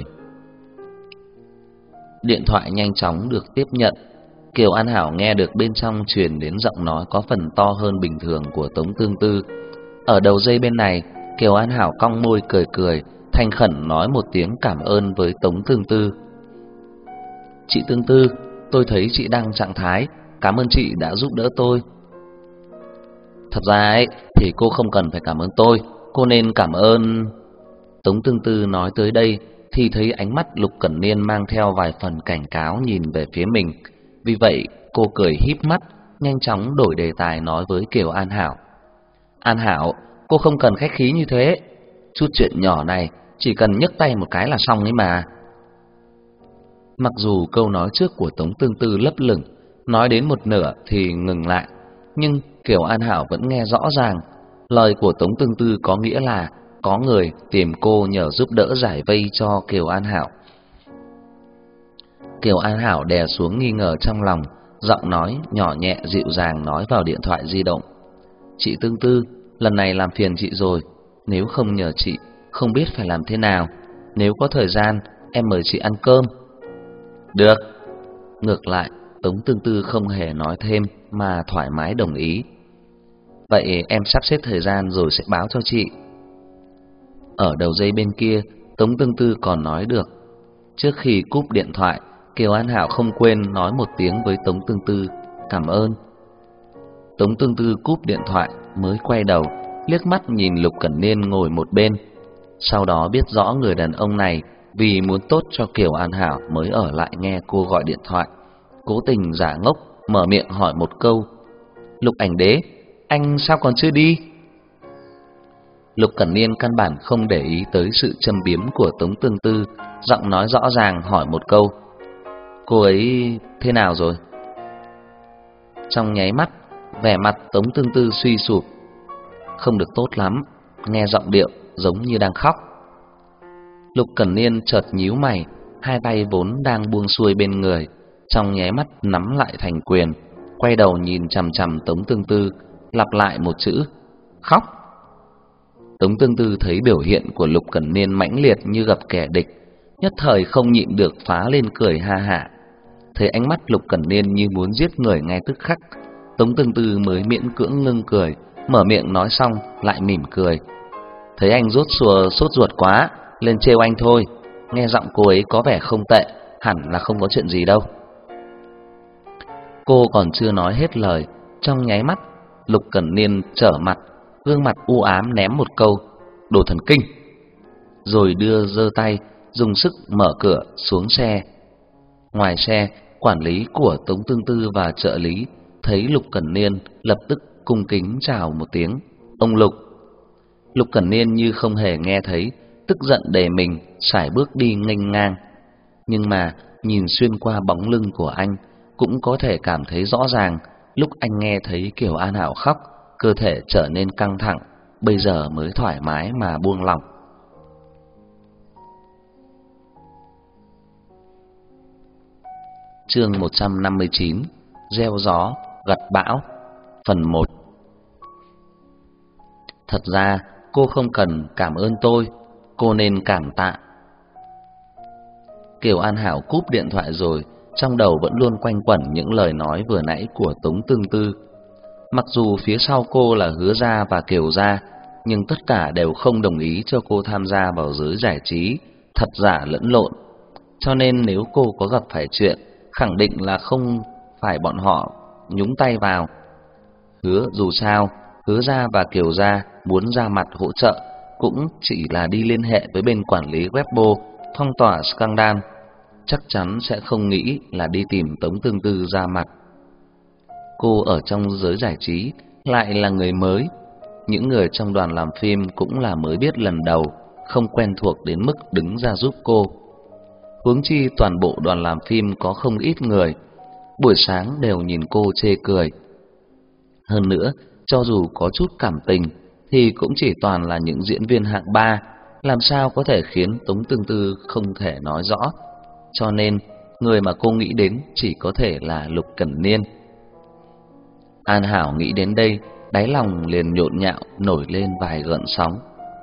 Điện thoại nhanh chóng được tiếp nhận. Kiều An Hảo nghe được bên trong truyền đến giọng nói có phần to hơn bình thường của Tống Tương Tư. Ở đầu dây bên này, Kiều An Hảo cong môi cười cười, thành khẩn nói một tiếng cảm ơn với Tống Tương Tư. Chị Tương Tư, tôi thấy chị đăng trạng thái, cảm ơn chị đã giúp đỡ tôi. Thật ra ấy, thì cô không cần phải cảm ơn tôi, cô nên cảm ơn... Tống Tương Tư nói tới đây thì thấy ánh mắt Lục Cẩn Niên mang theo vài phần cảnh cáo nhìn về phía mình. Vì vậy cô cười híp mắt, nhanh chóng đổi đề tài nói với Kiều An Hảo. An Hảo, cô không cần khách khí như thế. Chút chuyện nhỏ này chỉ cần nhấc tay một cái là xong ấy mà. Mặc dù câu nói trước của Tống Tương Tư lấp lửng, nói đến một nửa thì ngừng lại, nhưng Kiều An Hảo vẫn nghe rõ ràng. Lời của Tống Tương Tư có nghĩa là có người tìm cô nhờ giúp đỡ giải vây cho Kiều An Hảo. Kiều An Hảo đè xuống nghi ngờ trong lòng, giọng nói nhỏ nhẹ dịu dàng nói vào điện thoại di động. Chị Tương Tư, lần này làm phiền chị rồi. Nếu không nhờ chị, không biết phải làm thế nào. Nếu có thời gian, em mời chị ăn cơm. Được. Ngược lại, Tống Tương Tư không hề nói thêm mà thoải mái đồng ý. Vậy em sắp xếp thời gian rồi sẽ báo cho chị. Ở đầu dây bên kia, Tống Tương Tư còn nói được. Trước khi cúp điện thoại, Kiều An Hảo không quên nói một tiếng với Tống Tương Tư, cảm ơn. Tống Tương Tư cúp điện thoại mới quay đầu, liếc mắt nhìn Lục Cẩn Niên ngồi một bên. Sau đó biết rõ người đàn ông này vì muốn tốt cho Kiều An Hảo mới ở lại nghe cô gọi điện thoại. Cố tình giả ngốc, mở miệng hỏi một câu. Lục Ảnh Đế, anh sao còn chưa đi? Lục Cẩn Niên căn bản không để ý tới sự châm biếm của Tống Tương Tư, giọng nói rõ ràng hỏi một câu. Cô ấy thế nào rồi? Trong nháy mắt, vẻ mặt Tống Tương Tư suy sụp. Không được tốt lắm, nghe giọng điệu giống như đang khóc. Lục Cẩn Niên chợt nhíu mày, hai tay vốn đang buông xuôi bên người, trong nháy mắt nắm lại thành quyền, quay đầu nhìn chằm chằm Tống Tương Tư, lặp lại một chữ: khóc. Tống Tương Tư thấy biểu hiện của Lục Cẩn Niên mãnh liệt như gặp kẻ địch, nhất thời không nhịn được phá lên cười ha hả. Thấy ánh mắt Lục Cẩn Niên như muốn giết người ngay tức khắc, Tống Tương Tư mới miễn cưỡng ngưng cười, mở miệng nói xong lại mỉm cười. Thấy anh sốt ruột quá, lên trêu anh thôi, nghe giọng cô ấy có vẻ không tệ, hẳn là không có chuyện gì đâu. Cô còn chưa nói hết lời, trong nháy mắt, Lục Cẩn Niên trở mặt, gương mặt u ám ném một câu: "Đồ thần kinh!" Rồi giơ tay, dùng sức mở cửa xuống xe. Ngoài xe, quản lý của Tống Tương Tư và trợ lý thấy Lục Cẩn Niên lập tức cung kính chào một tiếng: "Ông Lục." Lục Cẩn Niên như không hề nghe thấy, tức giận đè mình sải bước đi nghênh ngang. Nhưng mà nhìn xuyên qua bóng lưng của anh, cũng có thể cảm thấy rõ ràng, lúc anh nghe thấy Kiều An Hảo khóc, cơ thể trở nên căng thẳng, bây giờ mới thoải mái mà buông lỏng. Chương 159: Gieo gió gặt bão, phần 1. Thật ra cô không cần cảm ơn tôi, cô nên cảm tạ. Kiều An Hảo cúp điện thoại rồi, trong đầu vẫn luôn quanh quẩn những lời nói vừa nãy của Tống Tương Tư. Mặc dù phía sau cô là Hứa gia và Kiều gia, nhưng tất cả đều không đồng ý cho cô tham gia vào giới giải trí, thật giả lẫn lộn. Cho nên nếu cô có gặp phải chuyện, khẳng định là không phải bọn họ nhúng tay vào. Dù sao, Hứa gia và Kiều gia muốn ra mặt hỗ trợ cũng chỉ là đi liên hệ với bên quản lý Weibo phong tỏa scandal, chắc chắn sẽ không nghĩ là đi tìm Tống Tương Tư ra mặt. Cô ở trong giới giải trí lại là người mới, những người trong đoàn làm phim cũng là mới biết lần đầu, không quen thuộc đến mức đứng ra giúp cô. Huống chi toàn bộ đoàn làm phim có không ít người, buổi sáng đều nhìn cô chê cười. Hơn nữa, cho dù có chút cảm tình thì cũng chỉ toàn là những diễn viên hạng ba, làm sao có thể khiến Tống Tương Tư không thể nói rõ. Cho nên, người mà cô nghĩ đến chỉ có thể là Lục Cẩn Niên. An Hảo nghĩ đến đây, đáy lòng liền nhộn nhạo nổi lên vài gợn sóng.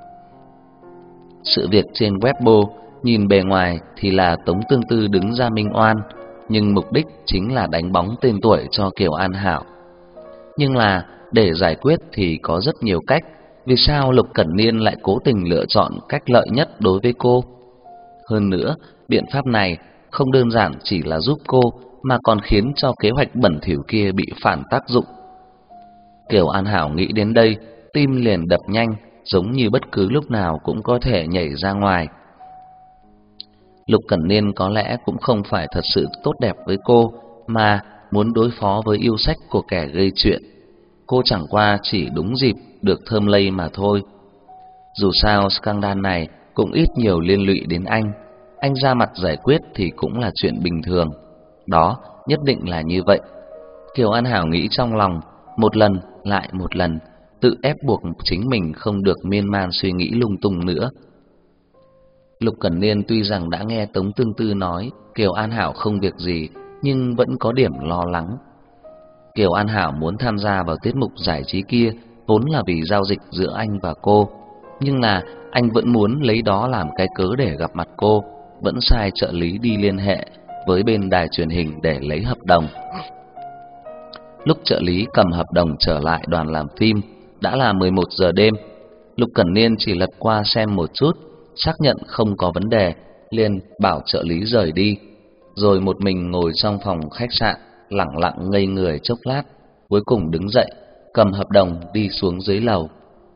Sự việc trên Weibo nhìn bề ngoài thì là Tống Tương Tư đứng ra minh oan, nhưng mục đích chính là đánh bóng tên tuổi cho Kiều An Hảo. Nhưng là để giải quyết thì có rất nhiều cách, vì sao Lục Cẩn Niên lại cố tình lựa chọn cách lợi nhất đối với cô? Hơn nữa, biện pháp này không đơn giản chỉ là giúp cô, mà còn khiến cho kế hoạch bẩn thỉu kia bị phản tác dụng. Kiều An Hảo nghĩ đến đây, tim liền đập nhanh, giống như bất cứ lúc nào cũng có thể nhảy ra ngoài. Lục Cẩn Niên có lẽ cũng không phải thật sự tốt đẹp với cô, mà muốn đối phó với yêu sách của kẻ gây chuyện. Cô chẳng qua chỉ đúng dịp được thơm lây mà thôi. Dù sao scandal này cũng ít nhiều liên lụy đến anh ra mặt giải quyết thì cũng là chuyện bình thường. Đó, nhất định là như vậy. Kiều An Hảo nghĩ trong lòng, một lần lại một lần, tự ép buộc chính mình không được miên man suy nghĩ lung tung nữa. Lục Cẩn Niên tuy rằng đã nghe Tống Tương Tư nói Kiều An Hảo không việc gì, nhưng vẫn có điểm lo lắng. Kiều An Hảo muốn tham gia vào tiết mục giải trí kia vốn là vì giao dịch giữa anh và cô, nhưng là anh vẫn muốn lấy đó làm cái cớ để gặp mặt cô, vẫn sai trợ lý đi liên hệ với bên đài truyền hình để lấy hợp đồng. Lúc trợ lý cầm hợp đồng trở lại đoàn làm phim, đã là 11 giờ đêm. Lục Cẩn Niên chỉ lật qua xem một chút, xác nhận không có vấn đề, liền bảo trợ lý rời đi, rồi một mình ngồi trong phòng khách sạn, lẳng lặng ngây người chốc lát, cuối cùng đứng dậy, cầm hợp đồng đi xuống dưới lầu.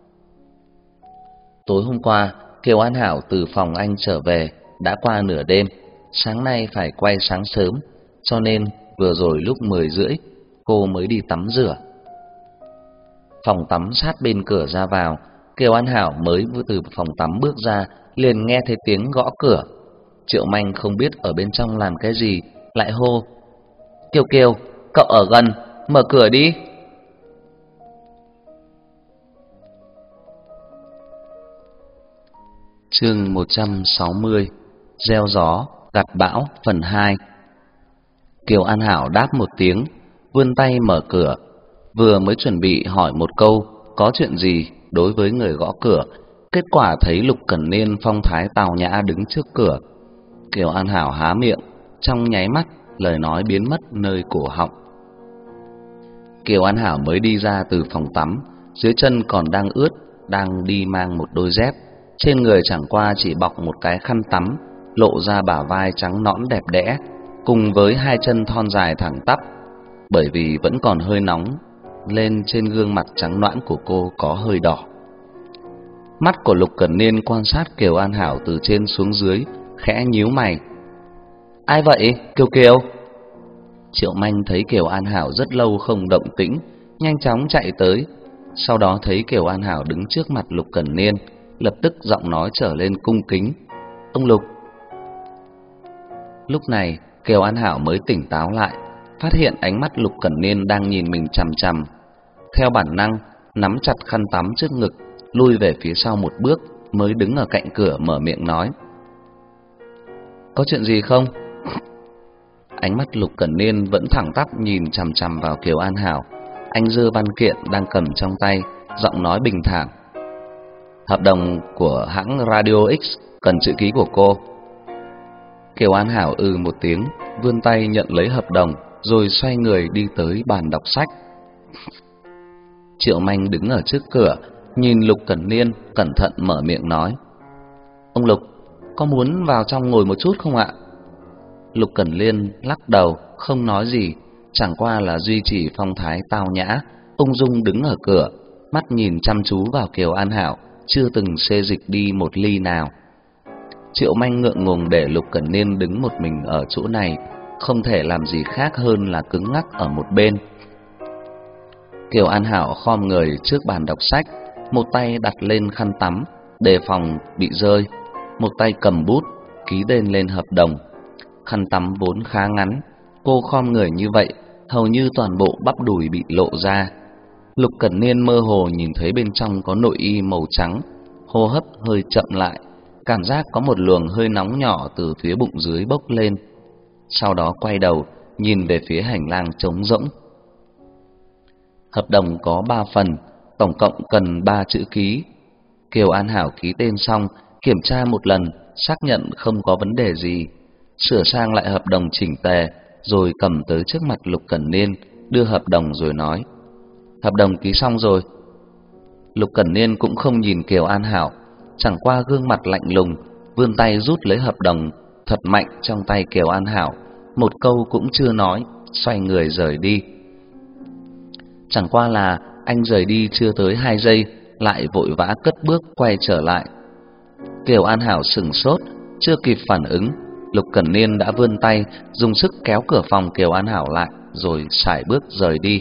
Tối hôm qua, Kiều An Hảo từ phòng anh trở về, đã qua nửa đêm, sáng nay phải quay sáng sớm, cho nên vừa rồi lúc 10 rưỡi, cô mới đi tắm rửa. Phòng tắm sát bên cửa ra vào, Kiều An Hảo mới từ phòng tắm bước ra, liền nghe thấy tiếng gõ cửa. Triệu Manh không biết ở bên trong làm cái gì, lại hô: "Kiều Kiều, cậu ở gần, mở cửa đi." Chương 160: Gieo gió gặt bão, phần 2. Kiều An Hảo đáp một tiếng, vươn tay mở cửa, vừa mới chuẩn bị hỏi một câu có chuyện gì đối với người gõ cửa, kết quả thấy Lục Cẩn Niên phong thái tào nhã đứng trước cửa. Kiều An Hảo há miệng, trong nháy mắt lời nói biến mất nơi cổ họng. Kiều An Hảo mới đi ra từ phòng tắm, dưới chân còn đang ướt, đang đi mang một đôi dép, trên người chẳng qua chỉ bọc một cái khăn tắm, lộ ra bả vai trắng nõn đẹp đẽ, cùng với hai chân thon dài thẳng tắp, bởi vì vẫn còn hơi nóng, lên trên gương mặt trắng nõn của cô có hơi đỏ. Mắt của Lục Cẩn Niên quan sát Kiều An Hảo từ trên xuống dưới, khẽ nhíu mày. Ai vậy, Kiều Kiều? Triệu Manh thấy Kiều An Hảo rất lâu không động tĩnh, nhanh chóng chạy tới. Sau đó thấy Kiều An Hảo đứng trước mặt Lục Cẩn Niên, lập tức giọng nói trở lên cung kính. Ông Lục. Lúc này Kiều An Hảo mới tỉnh táo lại, phát hiện ánh mắt Lục Cẩn Niên đang nhìn mình chằm chằm. Theo bản năng nắm chặt khăn tắm trước ngực, lui về phía sau một bước, mới đứng ở cạnh cửa mở miệng nói. Có chuyện gì không? Ánh mắt Lục Cẩn Niên vẫn thẳng tắp nhìn chằm chằm vào Kiều An Hảo. Anh giơ văn kiện đang cầm trong tay, giọng nói bình thản. Hợp đồng của hãng Radio X cần chữ ký của cô. Kiều An Hảo một tiếng, vươn tay nhận lấy hợp đồng, rồi xoay người đi tới bàn đọc sách. Triệu Manh đứng ở trước cửa, nhìn Lục Cẩn Niên, cẩn thận mở miệng nói. Ông Lục, có muốn vào trong ngồi một chút không ạ? Lục Cẩn Niên lắc đầu, không nói gì, chẳng qua là duy trì phong thái tao nhã, ung dung đứng ở cửa, mắt nhìn chăm chú vào Kiều An Hảo, chưa từng xê dịch đi một ly nào. Triệu Manh ngượng ngùng để Lục Cẩn Niên đứng một mình ở chỗ này, không thể làm gì khác hơn là cứng ngắc ở một bên. Kiều An Hảo khom người trước bàn đọc sách, một tay đặt lên khăn tắm, đề phòng bị rơi, một tay cầm bút, ký tên lên hợp đồng. Khăn tắm vốn khá ngắn, cô khom người như vậy, hầu như toàn bộ bắp đùi bị lộ ra. Lục Cẩn Niên mơ hồ nhìn thấy bên trong có nội y màu trắng, hô hấp hơi chậm lại, cảm giác có một luồng hơi nóng nhỏ từ phía bụng dưới bốc lên. Sau đó quay đầu, nhìn về phía hành lang trống rỗng. Hợp đồng có 3 phần, tổng cộng cần 3 chữ ký. Kiều An Hảo ký tên xong, kiểm tra một lần, xác nhận không có vấn đề gì, sửa sang lại hợp đồng chỉnh tề, rồi cầm tới trước mặt Lục Cẩn Niên, đưa hợp đồng rồi nói. Hợp đồng ký xong rồi. Lục Cẩn Niên cũng không nhìn Kiều An Hảo, chẳng qua gương mặt lạnh lùng, vươn tay rút lấy hợp đồng thật mạnh trong tay Kiều An Hảo, một câu cũng chưa nói, xoay người rời đi. Chẳng qua là anh rời đi chưa tới 2 giây, lại vội vã cất bước quay trở lại. Kiều An Hảo sững sốt, chưa kịp phản ứng, Lục Cẩn Niên đã vươn tay, dùng sức kéo cửa phòng Kiều An Hảo lại, rồi sải bước rời đi.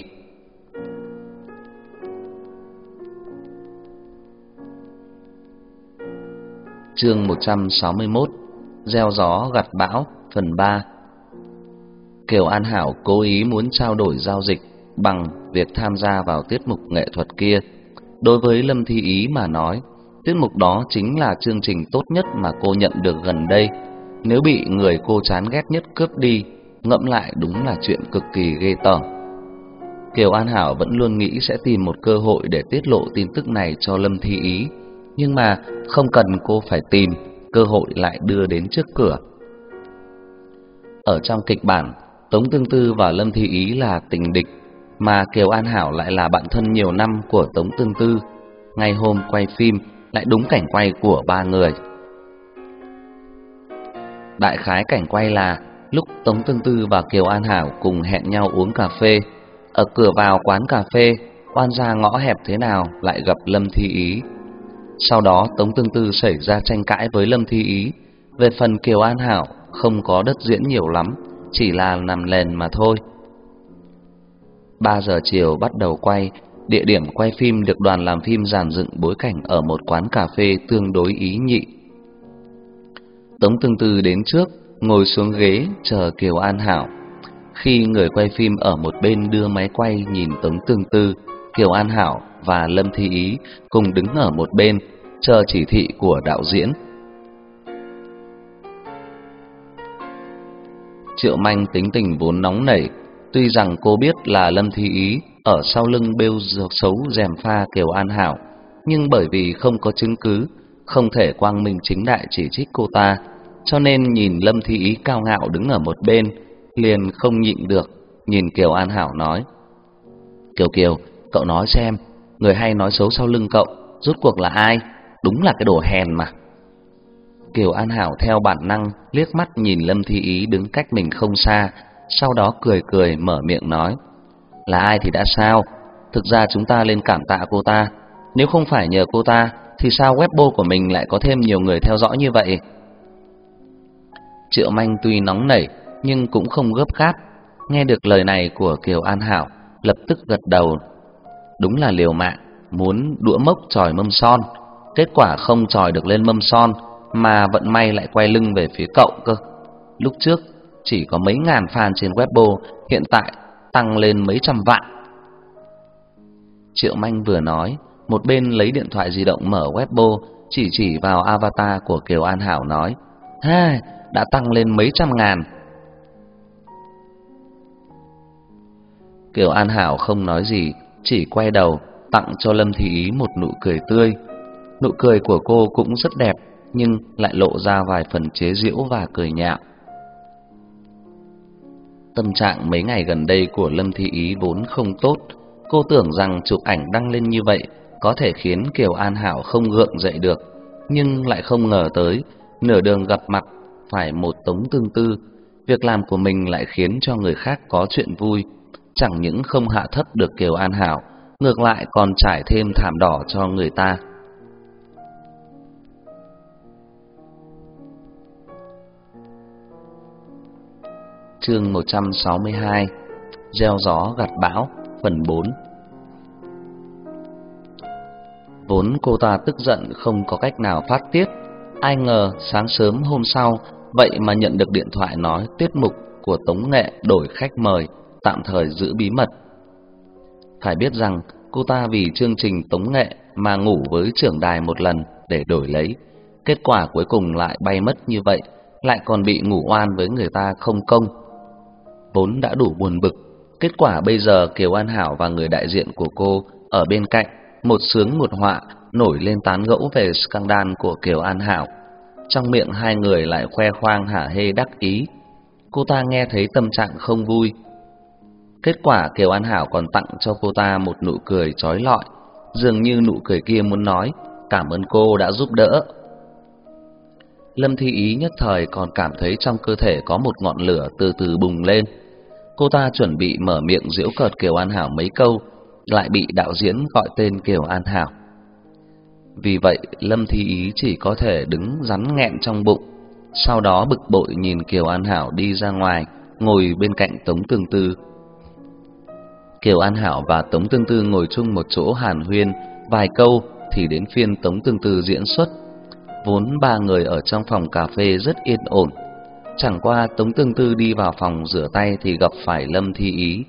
Chương 161: Gieo gió gặt bão, phần 3. Kiều An Hảo cố ý muốn trao đổi giao dịch bằng việc tham gia vào tiết mục nghệ thuật kia. Đối với Lâm Thi Ý mà nói, tiết mục đó chính là chương trình tốt nhất mà cô nhận được gần đây. Nếu bị người cô chán ghét nhất cướp đi, ngẫm lại đúng là chuyện cực kỳ ghê tởm. Kiều An Hảo vẫn luôn nghĩ sẽ tìm một cơ hội để tiết lộ tin tức này cho Lâm Thi Ý, nhưng mà không cần cô phải tìm, cơ hội lại đưa đến trước cửa. Ở trong kịch bản, Tống Tương Tư và Lâm Thi Ý là tình địch, mà Kiều An Hảo lại là bạn thân nhiều năm của Tống Tương Tư. Ngày hôm quay phim lại đúng cảnh quay của ba người. Đại khái cảnh quay là lúc Tống Tương Tư và Kiều An Hảo cùng hẹn nhau uống cà phê. Ở cửa vào quán cà phê, oan ra ngõ hẹp thế nào lại gặp Lâm Thi Ý. Sau đó Tống Tương Tư xảy ra tranh cãi với Lâm Thi Ý. Về phần Kiều An Hảo không có đất diễn nhiều lắm, chỉ là nằm lèn mà thôi. 3 giờ chiều bắt đầu quay. Địa điểm quay phim được đoàn làm phim dàn dựng bối cảnh ở một quán cà phê tương đối ý nhị. Tống Tương Tư đến trước, ngồi xuống ghế chờ Kiều An Hảo. Khi người quay phim ở một bên đưa máy quay nhìn Tống Tương Tư, Kiều An Hảo và Lâm Thi Ý cùng đứng ở một bên chờ chỉ thị của đạo diễn. Triệu Manh tính tình vốn nóng nảy, tuy rằng cô biết là Lâm Thi Ý ở sau lưng bêu xấu gièm pha Kiều An Hảo, nhưng bởi vì không có chứng cứ, không thể quang minh chính đại chỉ trích cô ta, cho nên nhìn Lâm Thi Ý cao ngạo đứng ở một bên, liền không nhịn được, nhìn Kiều An Hảo nói. Kiều Kiều, cậu nói xem, người hay nói xấu sau lưng cậu, rốt cuộc là ai? Đúng là cái đồ hèn mà. Kiều An Hảo theo bản năng liếc mắt nhìn Lâm Thi Ý đứng cách mình không xa, sau đó cười cười mở miệng nói: "Là ai thì đã sao? Thực ra chúng ta nên cảm tạ cô ta. Nếu không phải nhờ cô ta thì sao Weibo của mình lại có thêm nhiều người theo dõi như vậy?" Triệu Manh tuy nóng nảy nhưng cũng không gấp gáp. Nghe được lời này của Kiều An Hảo, lập tức gật đầu. Đúng là liều mạng, muốn đũa mốc chòi mâm son, kết quả không chòi được lên mâm son, mà vận may lại quay lưng về phía cậu cơ. Lúc trước chỉ có mấy ngàn fan trên Weibo, hiện tại tăng lên mấy trăm vạn. Triệu Manh vừa nói, một bên lấy điện thoại di động mở Weibo, chỉ vào avatar của Kiều An Hảo nói: "Ha, đã tăng lên mấy trăm ngàn." Kiều An Hảo không nói gì, chỉ quay đầu tặng cho Lâm Thị Ý một nụ cười tươi. Nụ cười của cô cũng rất đẹp, nhưng lại lộ ra vài phần chế giễu và cười nhạo. Tâm trạng mấy ngày gần đây của Lâm Thị Ý vốn không tốt. Cô tưởng rằng chụp ảnh đăng lên như vậy có thể khiến Kiều An Hảo không gượng dậy được, nhưng lại không ngờ tới nửa đường gặp mặt phải một Tống Tương Tư. Việc làm của mình lại khiến cho người khác có chuyện vui, chẳng những không hạ thấp được Kiều An Hảo, ngược lại còn trải thêm thảm đỏ cho người ta. Chương 162: Gieo gió gặt bão, phần 4. Vốn cô ta tức giận không có cách nào phát tiết, ai ngờ sáng sớm hôm sau vậy mà nhận được điện thoại nói tiết mục của Tống Nghệ đổi khách mời, tạm thời giữ bí mật. Phải biết rằng cô ta vì chương trình Tống Nghệ mà ngủ với trưởng đài một lần để đổi lấy, kết quả cuối cùng lại bay mất như vậy, lại còn bị ngủ oan với người ta không công. Vốn đã đủ buồn bực, kết quả bây giờ Kiều An Hảo và người đại diện của cô ở bên cạnh, một sướng một họa nổi lên tán gẫu về scandal của Kiều An Hảo. Trong miệng hai người lại khoe khoang hả hê đắc ý. Cô ta nghe thấy tâm trạng không vui. Kết quả Kiều An Hảo còn tặng cho cô ta một nụ cười chói lọi, dường như nụ cười kia muốn nói cảm ơn cô đã giúp đỡ. Lâm Thi Ý nhất thời còn cảm thấy trong cơ thể có một ngọn lửa từ từ bùng lên. Cô ta chuẩn bị mở miệng giễu cợt Kiều An Hảo mấy câu, lại bị đạo diễn gọi tên Kiều An Hảo. Vì vậy Lâm Thi Ý chỉ có thể đứng rắn nghẹn trong bụng, sau đó bực bội nhìn Kiều An Hảo đi ra ngoài, ngồi bên cạnh Tống Tương Tư. Kiều An Hảo và Tống Tương Tư ngồi chung một chỗ hàn huyên vài câu thì đến phiên Tống Tương Tư diễn xuất. Vốn ba người ở trong phòng cà phê rất yên ổn, chẳng qua Tống Tương Tư đi vào phòng rửa tay thì gặp phải Lâm Thi Ý.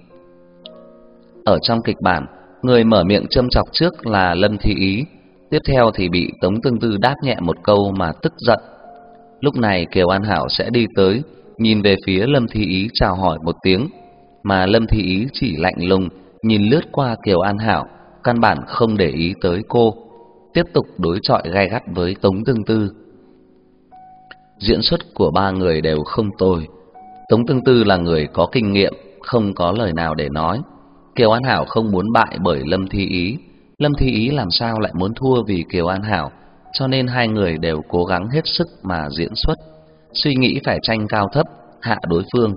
Ở trong kịch bản, người mở miệng châm chọc trước là Lâm Thi Ý, tiếp theo thì bị Tống Tương Tư đáp nhẹ một câu mà tức giận. Lúc này Kiều An Hảo sẽ đi tới, nhìn về phía Lâm Thi Ý chào hỏi một tiếng, mà Lâm Thi Ý chỉ lạnh lùng nhìn lướt qua Kiều An Hảo, căn bản không để ý tới cô, tiếp tục đối chọi gay gắt với Tống Tương Tư. Diễn xuất của ba người đều không tồi. Tống Tương Tư là người có kinh nghiệm, không có lời nào để nói. Kiều An Hảo không muốn bại bởi Lâm Thi Ý. Lâm Thi Ý làm sao lại muốn thua vì Kiều An Hảo, cho nên hai người đều cố gắng hết sức mà diễn xuất, suy nghĩ phải tranh cao thấp, hạ đối phương.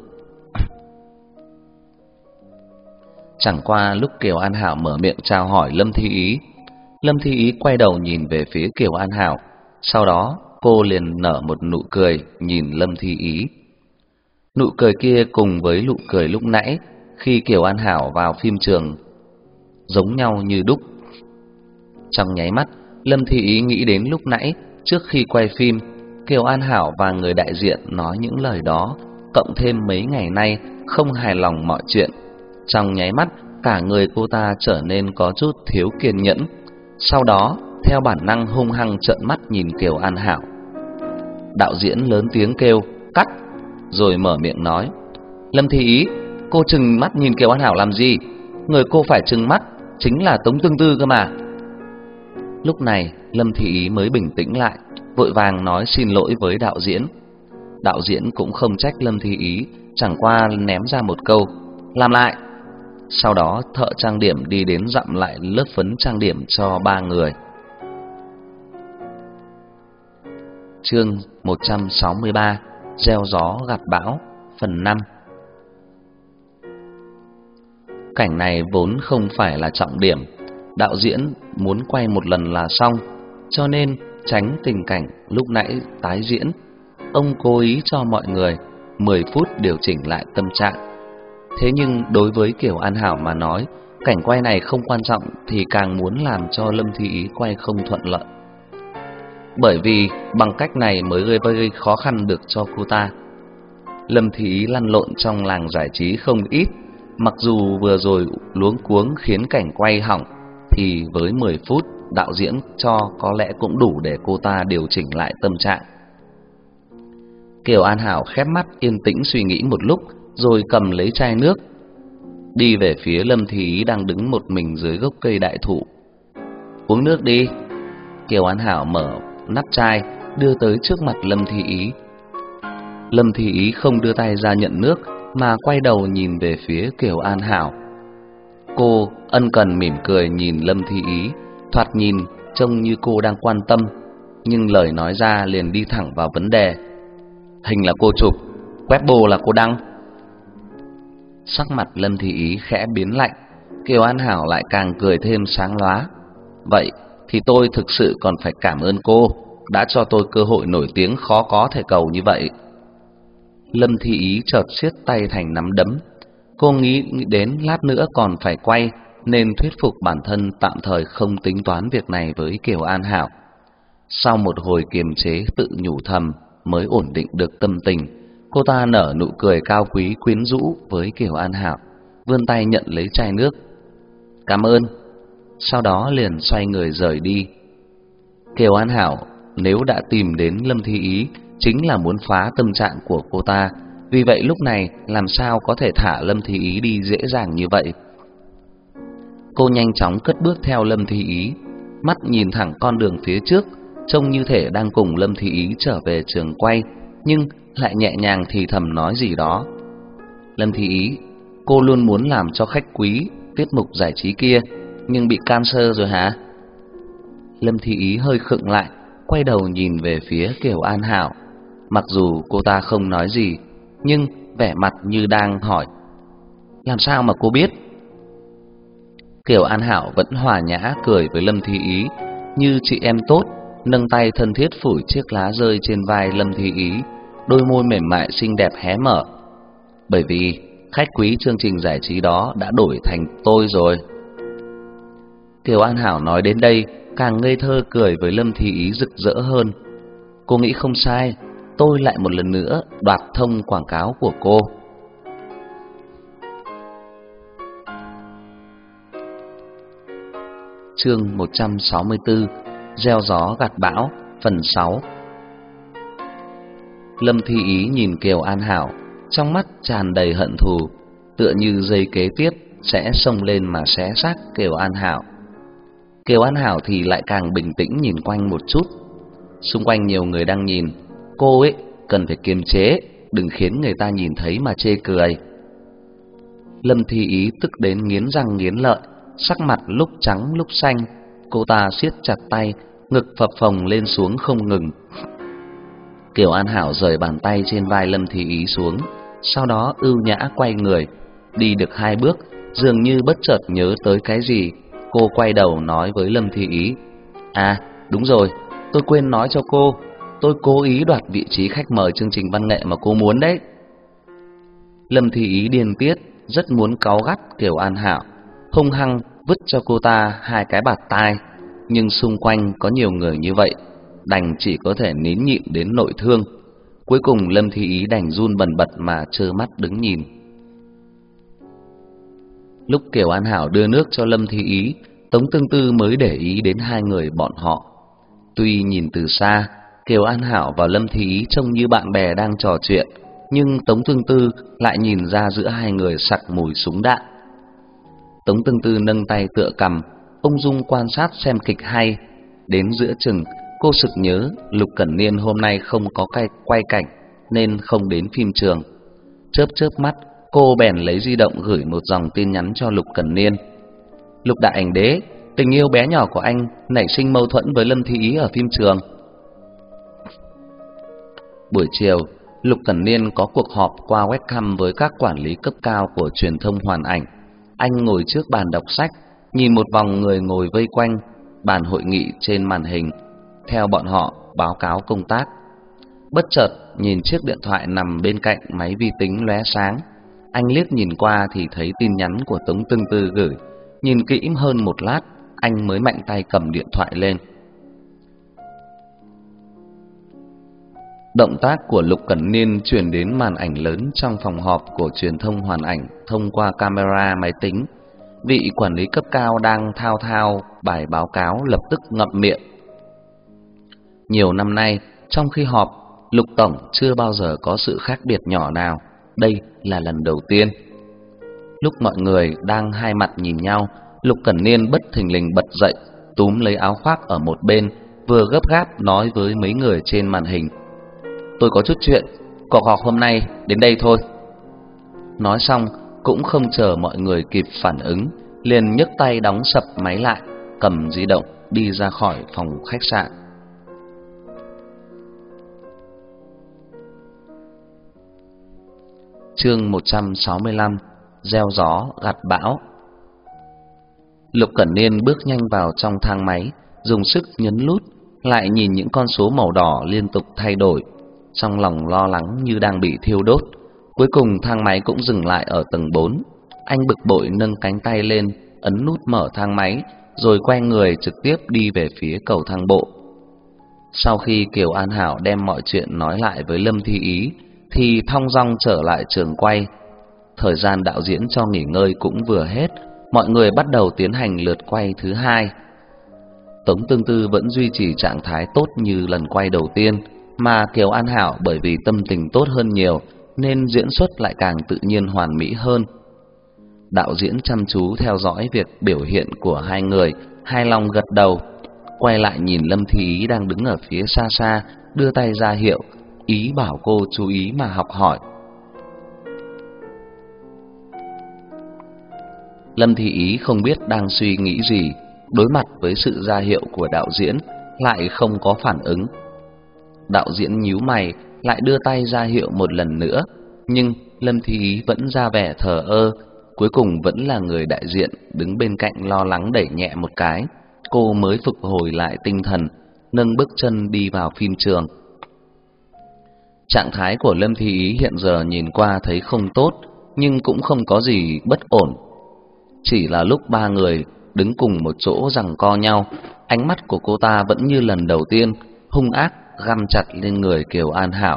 Chẳng qua lúc Kiều An Hảo mở miệng chào hỏi Lâm Thi Ý, Lâm Thi Ý quay đầu nhìn về phía Kiều An Hảo, sau đó cô liền nở một nụ cười nhìn Lâm Thi Ý. Nụ cười kia cùng với nụ cười lúc nãy khi Kiều An Hảo vào phim trường giống nhau như đúc. Trong nháy mắt, Lâm Thi Ý nghĩ đến lúc nãy trước khi quay phim, Kiều An Hảo và người đại diện nói những lời đó, cộng thêm mấy ngày nay không hài lòng mọi chuyện. Trong nháy mắt, cả người cô ta trở nên có chút thiếu kiên nhẫn. Sau đó, theo bản năng hung hăng trợn mắt nhìn Kiều An Hảo. Đạo diễn lớn tiếng kêu cắt, rồi mở miệng nói: Lâm Thi Ý, cô trừng mắt nhìn Kiều An Hảo làm gì? Người cô phải trừng mắt chính là Tống Tương Tư cơ mà. Lúc này Lâm Thi Ý mới bình tĩnh lại, vội vàng nói xin lỗi với đạo diễn. Đạo diễn cũng không trách Lâm Thi Ý, chẳng qua ném ra một câu làm lại. Sau đó thợ trang điểm đi đến dặm lại lớp phấn trang điểm cho ba người. Chương 163 Gieo gió gặt bão phần 5. Cảnh này vốn không phải là trọng điểm, đạo diễn muốn quay một lần là xong, cho nên tránh tình cảnh lúc nãy tái diễn, ông cố ý cho mọi người 10 phút điều chỉnh lại tâm trạng. Thế nhưng đối với Kiều An Hảo mà nói, cảnh quay này không quan trọng thì càng muốn làm cho Lâm Thi Ý quay không thuận lợi. Bởi vì bằng cách này mới gây khó khăn được cho cô ta. Lâm Thi Ý lăn lộn trong làng giải trí không ít, mặc dù vừa rồi luống cuống khiến cảnh quay hỏng, thì với 10 phút đạo diễn cho có lẽ cũng đủ để cô ta điều chỉnh lại tâm trạng. Kiều An Hảo khép mắt yên tĩnh suy nghĩ một lúc, rồi cầm lấy chai nước, đi về phía Lâm Thi Ý đang đứng một mình dưới gốc cây đại thụ. Uống nước đi. Kiều An Hảo mở nắp chai, đưa tới trước mặt Lâm Thi Ý. Lâm Thi Ý không đưa tay ra nhận nước, mà quay đầu nhìn về phía Kiều An Hảo. Cô ân cần mỉm cười nhìn Lâm Thi Ý, thoạt nhìn trông như cô đang quan tâm, nhưng lời nói ra liền đi thẳng vào vấn đề. Hình là cô chụp, Weibo là cô đăng. Sắc mặt Lâm Thi Ý khẽ biến lạnh, Kiều An Hảo lại càng cười thêm sáng lóa. Vậy thì tôi thực sự còn phải cảm ơn cô đã cho tôi cơ hội nổi tiếng khó có thể cầu như vậy. Lâm Thi Ý chợt siết tay thành nắm đấm. Cô nghĩ đến lát nữa còn phải quay, nên thuyết phục bản thân tạm thời không tính toán việc này với Kiều An Hảo. Sau một hồi kiềm chế tự nhủ thầm mới ổn định được tâm tình, cô ta nở nụ cười cao quý quyến rũ với Kiều An Hảo, vươn tay nhận lấy chai nước. Cảm ơn. Sau đó liền xoay người rời đi. Kiều An Hảo nếu đã tìm đến Lâm Thi Ý chính là muốn phá tâm trạng của cô ta, vì vậy lúc này làm sao có thể thả Lâm Thi Ý đi dễ dàng như vậy. Cô nhanh chóng cất bước theo Lâm Thi Ý, mắt nhìn thẳng con đường phía trước, trông như thể đang cùng Lâm Thi Ý trở về trường quay, nhưng lại nhẹ nhàng thì thầm nói gì đó. Lâm Thi Ý, cô luôn muốn làm cho khách quý tiết mục giải trí kia, nhưng bị cancer rồi hả? Lâm Thi Ý hơi khựng lại, quay đầu nhìn về phía Kiều An Hảo. Mặc dù cô ta không nói gì, nhưng vẻ mặt như đang hỏi. Làm sao mà cô biết? Kiều An Hảo vẫn hòa nhã cười với Lâm Thi Ý như chị em tốt, nâng tay thân thiết phủi chiếc lá rơi trên vai Lâm Thi Ý, đôi môi mềm mại xinh đẹp hé mở. Bởi vì khách quý chương trình giải trí đó đã đổi thành tôi rồi. Kiều An Hảo nói đến đây càng ngây thơ cười với Lâm Thi Ý rực rỡ hơn. Cô nghĩ không sai, tôi lại một lần nữa đoạt thông quảng cáo của cô. Chương 164 Gieo gió gặt bão phần 6. Lâm Thi Ý nhìn Kiều An Hảo, trong mắt tràn đầy hận thù, tựa như giây kế tiếp sẽ xông lên mà xé xác Kiều An Hảo. Kiều An Hảo thì lại càng bình tĩnh nhìn quanh một chút. Xung quanh nhiều người đang nhìn, cô ấy cần phải kiềm chế, đừng khiến người ta nhìn thấy mà chê cười. Lâm Thi Ý tức đến nghiến răng nghiến lợi, sắc mặt lúc trắng lúc xanh, cô ta siết chặt tay, ngực phập phồng lên xuống không ngừng. Kiều An Hảo rời bàn tay trên vai Lâm Thi Ý xuống, sau đó ưu nhã quay người, đi được 2 bước, dường như bất chợt nhớ tới cái gì, cô quay đầu nói với Lâm Thi Ý. À, đúng rồi, tôi quên nói cho cô, tôi cố ý đoạt vị trí khách mời chương trình văn nghệ mà cô muốn đấy. Lâm Thi Ý điên tiết, rất muốn cáu gắt Kiều An Hảo, hung hăng vứt cho cô ta 2 cái bạt tai, nhưng xung quanh có nhiều người như vậy, đành chỉ có thể nín nhịn đến nội thương. Cuối cùng Lâm Thi Ý đành run bần bật mà trơ mắt đứng nhìn. Lúc Kiều An Hảo đưa nước cho Lâm Thi Ý, Tống Tương Tư mới để ý đến 2 người bọn họ. Tuy nhìn từ xa, Kiều An Hảo và Lâm Thi Ý trông như bạn bè đang trò chuyện, nhưng Tống Tương Tư lại nhìn ra giữa 2 người sặc mùi súng đạn. Tống Tương Tư nâng tay tựa cằm, ung dung quan sát xem kịch hay. Đến giữa chừng, cô sực nhớ Lục Cẩn Niên hôm nay không có quay cảnh nên không đến phim trường. Chớp chớp mắt, cô bèn lấy di động gửi một dòng tin nhắn cho Lục Cẩn Niên. Lục đại ảnh đế, tình yêu bé nhỏ của anh nảy sinh mâu thuẫn với Lâm Thi Ý ở phim trường. Buổi chiều, Lục Cẩn Niên có cuộc họp qua webcam với các quản lý cấp cao của truyền thông Hoàn Ảnh. Anh ngồi trước bàn đọc sách, nhìn một vòng người ngồi vây quanh bàn hội nghị trên màn hình, theo bọn họ báo cáo công tác. Bất chợt nhìn chiếc điện thoại nằm bên cạnh máy vi tính lóe sáng. Anh liếc nhìn qua thì thấy tin nhắn của Tống Tương Tư gửi. Nhìn kỹ hơn một lát, anh mới mạnh tay cầm điện thoại lên. Động tác của Lục Cẩn Niên truyền đến màn ảnh lớn trong phòng họp của truyền thông Hoàn Ảnh thông qua camera máy tính. Vị quản lý cấp cao đang thao thao bài báo cáo lập tức ngậm miệng. Nhiều năm nay, trong khi họp, Lục Tổng chưa bao giờ có sự khác biệt nhỏ nào. Đây là lần đầu tiên. Lúc mọi người đang hai mặt nhìn nhau, Lục Cẩn Niên bất thình lình bật dậy, túm lấy áo khoác ở một bên, vừa gấp gáp nói với mấy người trên màn hình: "Tôi có chút chuyện, cuộc họp hôm nay đến đây thôi." Nói xong, cũng không chờ mọi người kịp phản ứng, liền nhấc tay đóng sập máy lại, cầm di động đi ra khỏi phòng khách sạn. Chương 165: Gieo gió gặt bão. Lục Cẩn Niên bước nhanh vào trong thang máy, dùng sức nhấn nút, lại nhìn những con số màu đỏ liên tục thay đổi, trong lòng lo lắng như đang bị thiêu đốt. Cuối cùng thang máy cũng dừng lại ở tầng 4. Anh bực bội nâng cánh tay lên, ấn nút mở thang máy, rồi quay người trực tiếp đi về phía cầu thang bộ. Sau khi Kiều An Hảo đem mọi chuyện nói lại với Lâm Thi Ý, thì thong dong trở lại trường quay. Thời gian đạo diễn cho nghỉ ngơi cũng vừa hết, mọi người bắt đầu tiến hành lượt quay thứ hai. Tống Tương Tư vẫn duy trì trạng thái tốt như lần quay đầu tiên, mà Kiều An Hảo bởi vì tâm tình tốt hơn nhiều nên diễn xuất lại càng tự nhiên hoàn mỹ hơn. Đạo diễn chăm chú theo dõi việc biểu hiện của hai người, hài lòng gật đầu, quay lại nhìn Lâm Thi Ý đang đứng ở phía xa xa, đưa tay ra hiệu, ý bảo cô chú ý mà học hỏi. Lâm Thi Ý không biết đang suy nghĩ gì, đối mặt với sự ra hiệu của đạo diễn lại không có phản ứng. Đạo diễn nhíu mày, lại đưa tay ra hiệu một lần nữa, nhưng Lâm Thi Ý vẫn ra vẻ thờ ơ. Cuối cùng vẫn là người đại diện đứng bên cạnh lo lắng đẩy nhẹ một cái, cô mới phục hồi lại tinh thần, nâng bước chân đi vào phim trường. Trạng thái của Lâm Thi Ý hiện giờ nhìn qua thấy không tốt, nhưng cũng không có gì bất ổn. Chỉ là lúc ba người đứng cùng một chỗ giằng co nhau, ánh mắt của cô ta vẫn như lần đầu tiên, hung ác găm chặt lên người Kiều An Hảo.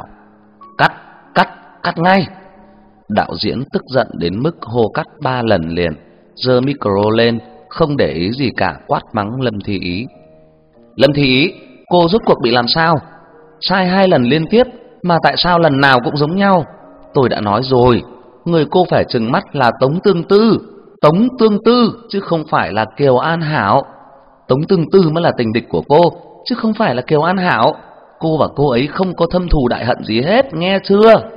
Cắt ngay! Đạo diễn tức giận đến mức hô cắt 3 lần liền, giơ micro lên, không để ý gì cả, quát mắng Lâm Thi Ý. "Lâm Thi Ý, cô rốt cuộc bị làm sao? Sai 2 lần liên tiếp, mà tại sao lần nào cũng giống nhau? Tôi đã nói rồi, người cô phải trừng mắt là Tống Tương Tư, chứ không phải là Kiều An Hảo. Tống Tương Tư mới là tình địch của cô, chứ không phải là Kiều An Hảo. Cô và cô ấy không có thâm thù đại hận gì hết, nghe chưa?"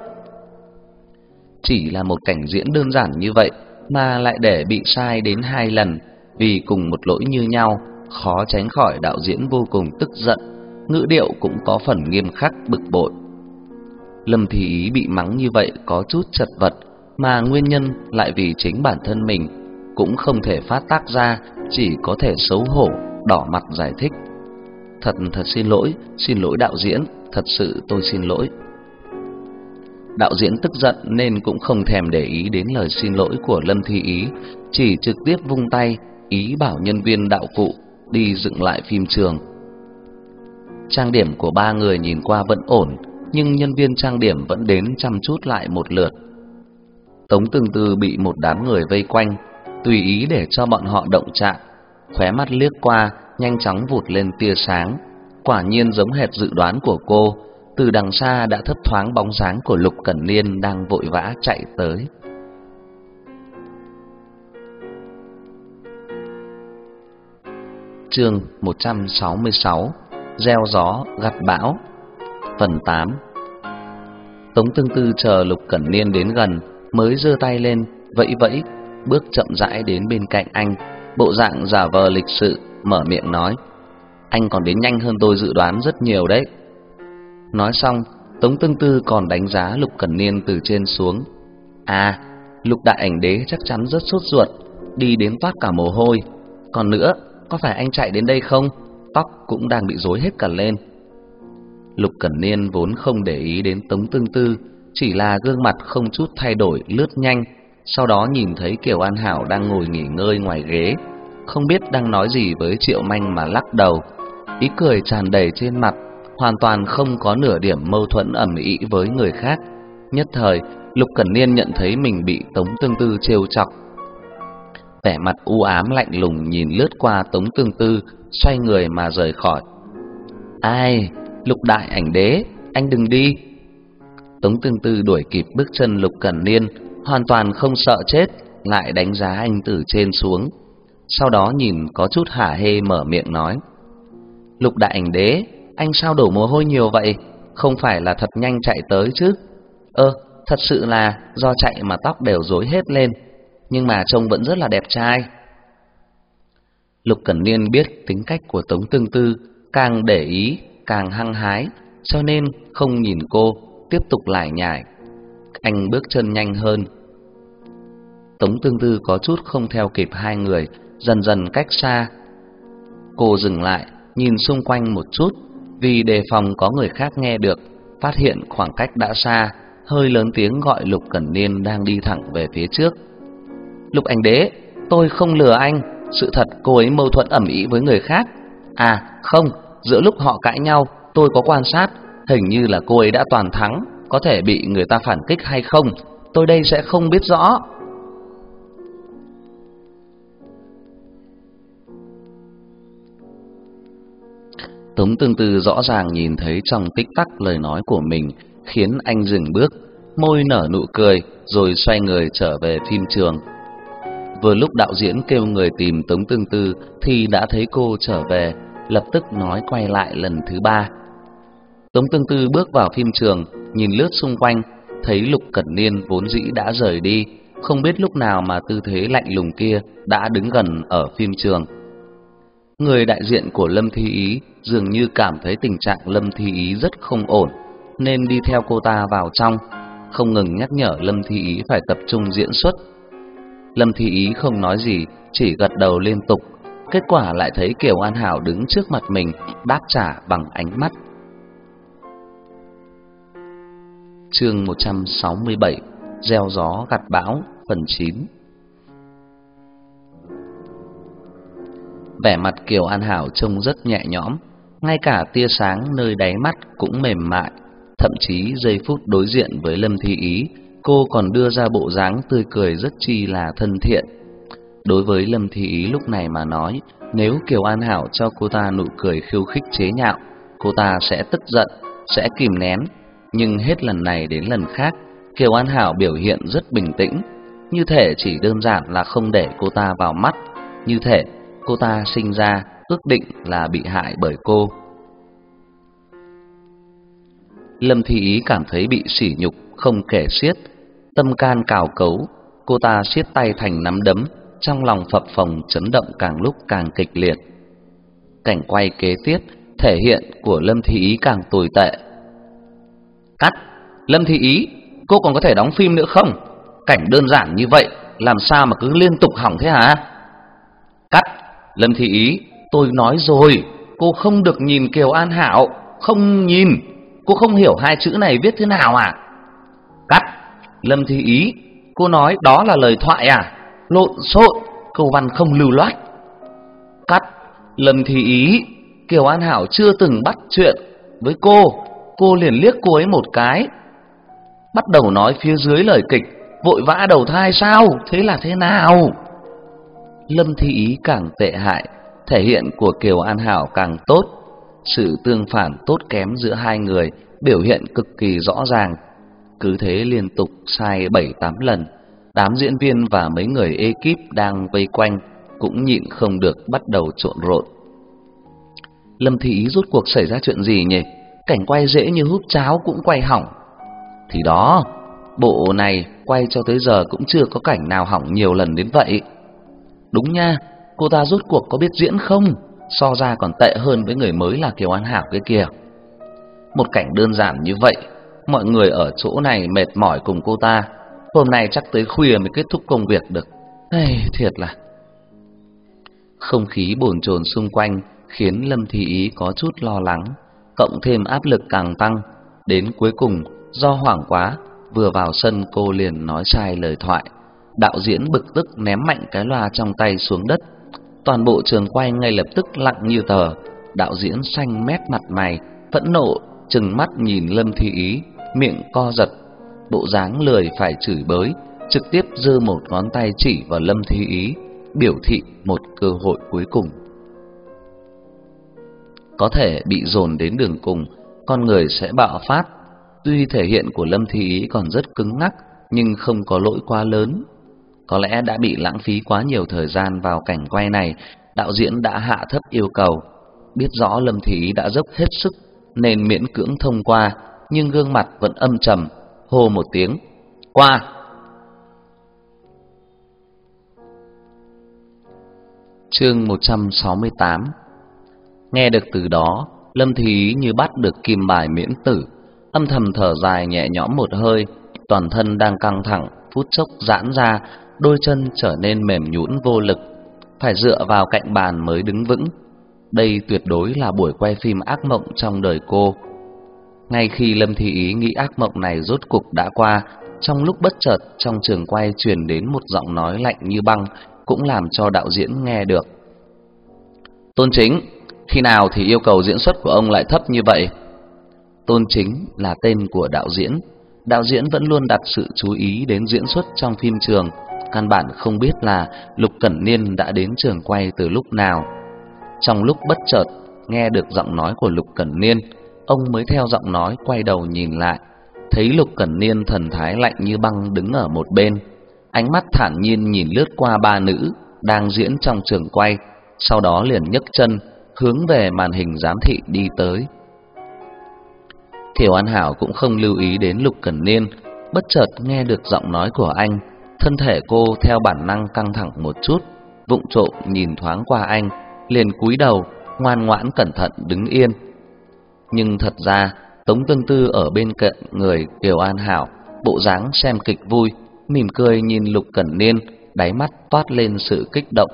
Chỉ là một cảnh diễn đơn giản như vậy mà lại để bị sai đến 2 lần vì cùng một lỗi như nhau, khó tránh khỏi đạo diễn vô cùng tức giận, ngữ điệu cũng có phần nghiêm khắc bực bội. Lâm Thi Ý bị mắng như vậy có chút chật vật, mà nguyên nhân lại vì chính bản thân mình, cũng không thể phát tác ra, chỉ có thể xấu hổ đỏ mặt giải thích: Thật xin lỗi đạo diễn, thật sự tôi xin lỗi." Đạo diễn tức giận nên cũng không thèm để ý đến lời xin lỗi của Lâm Thi Ý, chỉ trực tiếp vung tay ý bảo nhân viên đạo cụ đi dựng lại phim trường. Trang điểm của ba người nhìn qua vẫn ổn, nhưng nhân viên trang điểm vẫn đến chăm chút lại một lượt. Tống Tương Tư bị một đám người vây quanh, tùy ý để cho bọn họ động chạm, khóe mắt liếc qua nhanh chóng vụt lên tia sáng. Quả nhiên giống hệt dự đoán của cô, từ đằng xa đã thấp thoáng bóng dáng của Lục Cẩn Niên đang vội vã chạy tới. Chương 166: Gieo gió gặt bão. Phần 8. Tống Tương Tư chờ Lục Cẩn Niên đến gần mới giơ tay lên vẫy vẫy, bước chậm rãi đến bên cạnh anh, bộ dạng giả vờ lịch sự, mở miệng nói: "Anh còn đến nhanh hơn tôi dự đoán rất nhiều đấy." Nói xong, Tống Tương Tư còn đánh giá Lục Cẩn Niên từ trên xuống. À, Lục đại ảnh đế chắc chắn rất sốt ruột, đi đến toát cả mồ hôi. Còn nữa, có phải anh chạy đến đây không? Tóc cũng đang bị rối hết cả lên. Lục Cẩn Niên vốn không để ý đến Tống Tương Tư, chỉ là gương mặt không chút thay đổi lướt nhanh, sau đó nhìn thấy Kiều An Hảo đang ngồi nghỉ ngơi ngoài ghế, không biết đang nói gì với Triệu Manh mà lắc đầu, ý cười tràn đầy trên mặt, hoàn toàn không có nửa điểm mâu thuẫn ầm ĩ với người khác. Nhất thời, Lục Cẩn Niên nhận thấy mình bị Tống Tương Tư trêu chọc. Vẻ mặt u ám lạnh lùng nhìn lướt qua Tống Tương Tư, xoay người mà rời khỏi. Ai, Lục đại ảnh đế, anh đừng đi. Tống Tương Tư đuổi kịp bước chân Lục Cẩn Niên, hoàn toàn không sợ chết, lại đánh giá anh từ trên xuống. Sau đó nhìn có chút hả hê mở miệng nói: Lục đại ảnh đế, anh sao đổ mồ hôi nhiều vậy? Không phải là thật nhanh chạy tới chứ? Thật sự là do chạy mà tóc đều rối hết lên, nhưng mà trông vẫn rất là đẹp trai. Lục Cẩn Niên biết tính cách của Tống Tương Tư, càng để ý càng hăng hái, cho nên không nhìn cô, tiếp tục lải nhải. Anh bước chân nhanh hơn. Tống Tương Tư có chút không theo kịp hai người, dần dần cách xa. Cô dừng lại, nhìn xung quanh một chút, vì đề phòng có người khác nghe được, phát hiện khoảng cách đã xa, hơi lớn tiếng gọi Lục Cẩn Niên đang đi thẳng về phía trước. Lục ảnh đế, tôi không lừa anh, sự thật cô ấy mâu thuẫn ầm ĩ với người khác. À không, giữa lúc họ cãi nhau, tôi có quan sát, hình như là cô ấy đã toàn thắng, có thể bị người ta phản kích hay không, tôi đây sẽ không biết rõ. Tống Tương Tư rõ ràng nhìn thấy trong tích tắc lời nói của mình, khiến anh dừng bước, môi nở nụ cười, rồi xoay người trở về phim trường. Vừa lúc đạo diễn kêu người tìm Tống Tương Tư thì đã thấy cô trở về, lập tức nói quay lại lần thứ ba. Tống Tương Tư bước vào phim trường, nhìn lướt xung quanh, thấy Lục Cẩn Niên vốn dĩ đã rời đi, không biết lúc nào mà tư thế lạnh lùng kia đã đứng gần ở phim trường. Người đại diện của Lâm Thi Ý dường như cảm thấy tình trạng Lâm Thi Ý rất không ổn, nên đi theo cô ta vào trong, không ngừng nhắc nhở Lâm Thi Ý phải tập trung diễn xuất. Lâm Thi Ý không nói gì, chỉ gật đầu liên tục. Kết quả lại thấy Kiều An Hảo đứng trước mặt mình, đáp trả bằng ánh mắt. Chương 167: Gieo gió gặt bão, phần 9. Vẻ mặt Kiều An Hảo trông rất nhẹ nhõm, ngay cả tia sáng nơi đáy mắt cũng mềm mại. Thậm chí giây phút đối diện với Lâm Thi Ý, cô còn đưa ra bộ dáng tươi cười rất chi là thân thiện. Đối với Lâm Thi Ý lúc này mà nói, nếu Kiều An Hảo cho cô ta nụ cười khiêu khích chế nhạo, cô ta sẽ tức giận, sẽ kìm nén. Nhưng hết lần này đến lần khác, Kiều An Hảo biểu hiện rất bình tĩnh, như thể chỉ đơn giản là không để cô ta vào mắt, như thể cô ta sinh ra ước định là bị hại bởi cô. Lâm Thi Ý cảm thấy bị sỉ nhục không kể xiết, tâm can cào cấu, cô ta siết tay thành nắm đấm, trong lòng phập phồng chấn động càng lúc càng kịch liệt. Cảnh quay kế tiếp, thể hiện của Lâm Thi Ý càng tồi tệ. Cắt! Lâm Thi Ý, cô còn có thể đóng phim nữa không? Cảnh đơn giản như vậy, làm sao mà cứ liên tục hỏng thế hả? Cắt! Lâm Thi Ý, tôi nói rồi, cô không được nhìn Kiều An Hảo, không nhìn. Cô không hiểu hai chữ này viết thế nào à? Cắt! Lâm Thi Ý, cô nói đó là lời thoại à? Lộn xộn, câu văn không lưu loát. Cắt! Lâm Thi Ý, Kiều An Hảo chưa từng bắt chuyện với cô liền liếc cô ấy một cái. Bắt đầu nói phía dưới lời kịch, vội vã đầu thai sao? Thế là thế nào? Lâm Thi Ý càng tệ hại, thể hiện của Kiều An Hảo càng tốt. Sự tương phản tốt kém giữa hai người biểu hiện cực kỳ rõ ràng. Cứ thế liên tục sai 7-8 lần, đám diễn viên và mấy người ekip đang vây quanh cũng nhịn không được bắt đầu trộn rộn. Lâm Thi Ý rốt cuộc xảy ra chuyện gì nhỉ? Cảnh quay dễ như húp cháo cũng quay hỏng. Thì đó, bộ này quay cho tới giờ cũng chưa có cảnh nào hỏng nhiều lần đến vậy. Đúng nha, cô ta rốt cuộc có biết diễn không? So ra còn tệ hơn với người mới là Kiều An Hảo cái kìa. Một cảnh đơn giản như vậy mọi người ở chỗ này mệt mỏi cùng cô ta. Hôm nay chắc tới khuya mới kết thúc công việc được. Thiệt là... Không khí bồn chồn xung quanh khiến Lâm Thi Ý có chút lo lắng, cộng thêm áp lực càng tăng. Đến cuối cùng, do hoảng quá, vừa vào sân cô liền nói sai lời thoại. Đạo diễn bực tức ném mạnh cái loa trong tay xuống đất. Toàn bộ trường quay ngay lập tức lặng như tờ. Đạo diễn xanh mét mặt mày, phẫn nộ, trừng mắt nhìn Lâm Thi Ý, miệng co giật, bộ dáng lười phải chửi bới, trực tiếp giơ một ngón tay chỉ vào Lâm Thi Ý, biểu thị một cơ hội cuối cùng. Có thể bị dồn đến đường cùng, con người sẽ bạo phát. Tuy thể hiện của Lâm Thi Ý còn rất cứng ngắc, nhưng không có lỗi quá lớn. Có lẽ đã bị lãng phí quá nhiều thời gian vào cảnh quay này, đạo diễn đã hạ thấp yêu cầu. Biết rõ Lâm Thi Ý đã dốc hết sức nên miễn cưỡng thông qua, nhưng gương mặt vẫn âm trầm, hô một tiếng: "Qua!" Chương 168. Nghe được từ đó, Lâm Thi Ý như bắt được kim bài miễn tử, âm thầm thở dài nhẹ nhõm một hơi, toàn thân đang căng thẳng phút chốc giãn ra, đôi chân trở nên mềm nhũn vô lực, phải dựa vào cạnh bàn mới đứng vững. Đây tuyệt đối là buổi quay phim ác mộng trong đời cô. Ngay khi Lâm Thi Ý nghĩ ác mộng này rốt cục đã qua, trong lúc bất chợt trong trường quay truyền đến một giọng nói lạnh như băng, cũng làm cho đạo diễn nghe được. "Tôn Chính, khi nào thì yêu cầu diễn xuất của ông lại thấp như vậy?" Tôn Chính là tên của đạo diễn. Đạo diễn vẫn luôn đặt sự chú ý đến diễn xuất trong phim trường, căn bản không biết là Lục Cẩn Niên đã đến trường quay từ lúc nào. Trong lúc bất chợt nghe được giọng nói của Lục Cẩn Niên, ông mới theo giọng nói quay đầu nhìn lại, thấy Lục Cẩn Niên thần thái lạnh như băng đứng ở một bên, ánh mắt thản nhiên nhìn lướt qua ba nữ đang diễn trong trường quay, sau đó liền nhấc chân hướng về màn hình giám thị đi tới. Thiều An Hảo cũng không lưu ý đến Lục Cẩn Niên, bất chợt nghe được giọng nói của anh, thân thể cô theo bản năng căng thẳng một chút, vụng trộm nhìn thoáng qua anh, liền cúi đầu, ngoan ngoãn cẩn thận đứng yên. Nhưng thật ra Tống Tương Tư ở bên cạnh người Thiều An Hảo, bộ dáng xem kịch vui, mỉm cười nhìn Lục Cẩn Niên, đáy mắt toát lên sự kích động.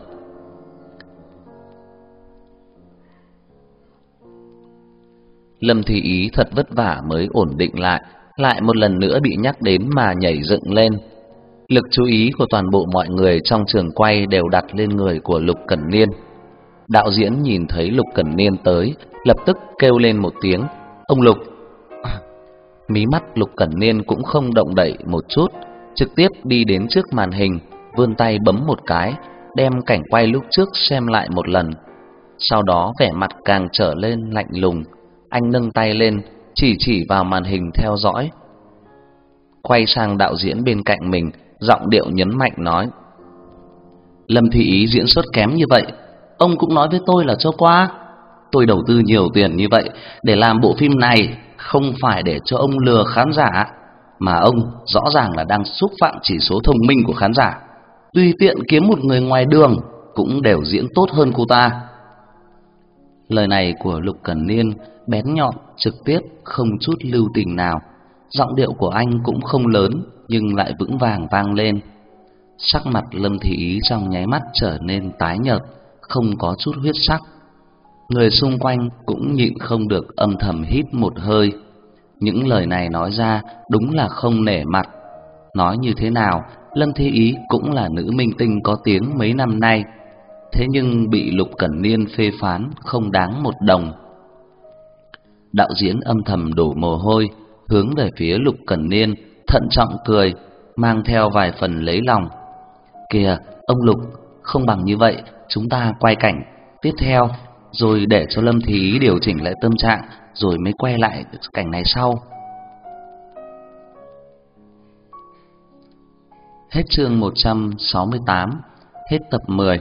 Lâm Thi Ý thật vất vả mới ổn định lại một lần nữa bị nhắc đến mà nhảy dựng lên. Lực chú ý của toàn bộ mọi người trong trường quay đều đặt lên người của Lục Cẩn Niên. Đạo diễn nhìn thấy Lục Cẩn Niên tới, lập tức kêu lên một tiếng: "Ông Lục!" Mí mắt Lục Cẩn Niên cũng không động đậy một chút, trực tiếp đi đến trước màn hình, vươn tay bấm một cái, đem cảnh quay lúc trước xem lại một lần. Sau đó vẻ mặt càng trở lên lạnh lùng, anh nâng tay lên, chỉ vào màn hình theo dõi. Quay sang đạo diễn bên cạnh mình, giọng điệu nhấn mạnh nói: "Lâm Thi Ý diễn xuất kém như vậy, ông cũng nói với tôi là cho qua. Tôi đầu tư nhiều tiền như vậy để làm bộ phim này, không phải để cho ông lừa khán giả, mà ông rõ ràng là đang xúc phạm chỉ số thông minh của khán giả. Tùy tiện kiếm một người ngoài đường cũng đều diễn tốt hơn cô ta." Lời này của Lục Cẩn Niên bén nhọn, trực tiếp, không chút lưu tình nào. Giọng điệu của anh cũng không lớn, nhưng lại vững vàng vang lên. Sắc mặt Lâm Thi Ý trong nháy mắt trở nên tái nhợt, không có chút huyết sắc. Người xung quanh cũng nhịn không được âm thầm hít một hơi. Những lời này nói ra đúng là không nể mặt. Nói như thế nào, Lâm Thi Ý cũng là nữ minh tinh có tiếng mấy năm nay, thế nhưng bị Lục Cẩn Niên phê phán không đáng một đồng. Đạo diễn âm thầm đổ mồ hôi, hướng về phía Lục Cẩn Niên, thận trọng cười, mang theo vài phần lấy lòng. "Kìa, ông Lục, không bằng như vậy, chúng ta quay cảnh tiếp theo, rồi để cho Lâm Thi Ý điều chỉnh lại tâm trạng, rồi mới quay lại cảnh này sau." Hết chương 168, hết tập 10.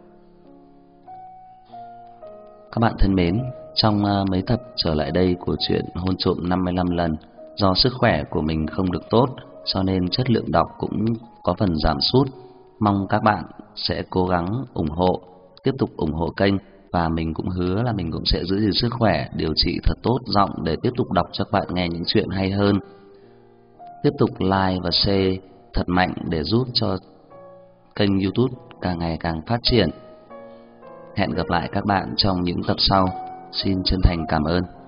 Các bạn thân mến, trong mấy tập trở lại đây của chuyện Hôn Trộm 55 lần, do sức khỏe của mình không được tốt, cho nên chất lượng đọc cũng có phần giảm sút. Mong các bạn sẽ cố gắng ủng hộ, tiếp tục ủng hộ kênh, và mình cũng hứa là mình cũng sẽ giữ gìn sức khỏe, điều trị thật tốt giọng để tiếp tục đọc cho các bạn nghe những chuyện hay hơn. tiếp tục like và share thật mạnh để giúp cho kênh YouTube càng ngày càng phát triển. Hẹn gặp lại các bạn trong những tập sau. Xin chân thành cảm ơn.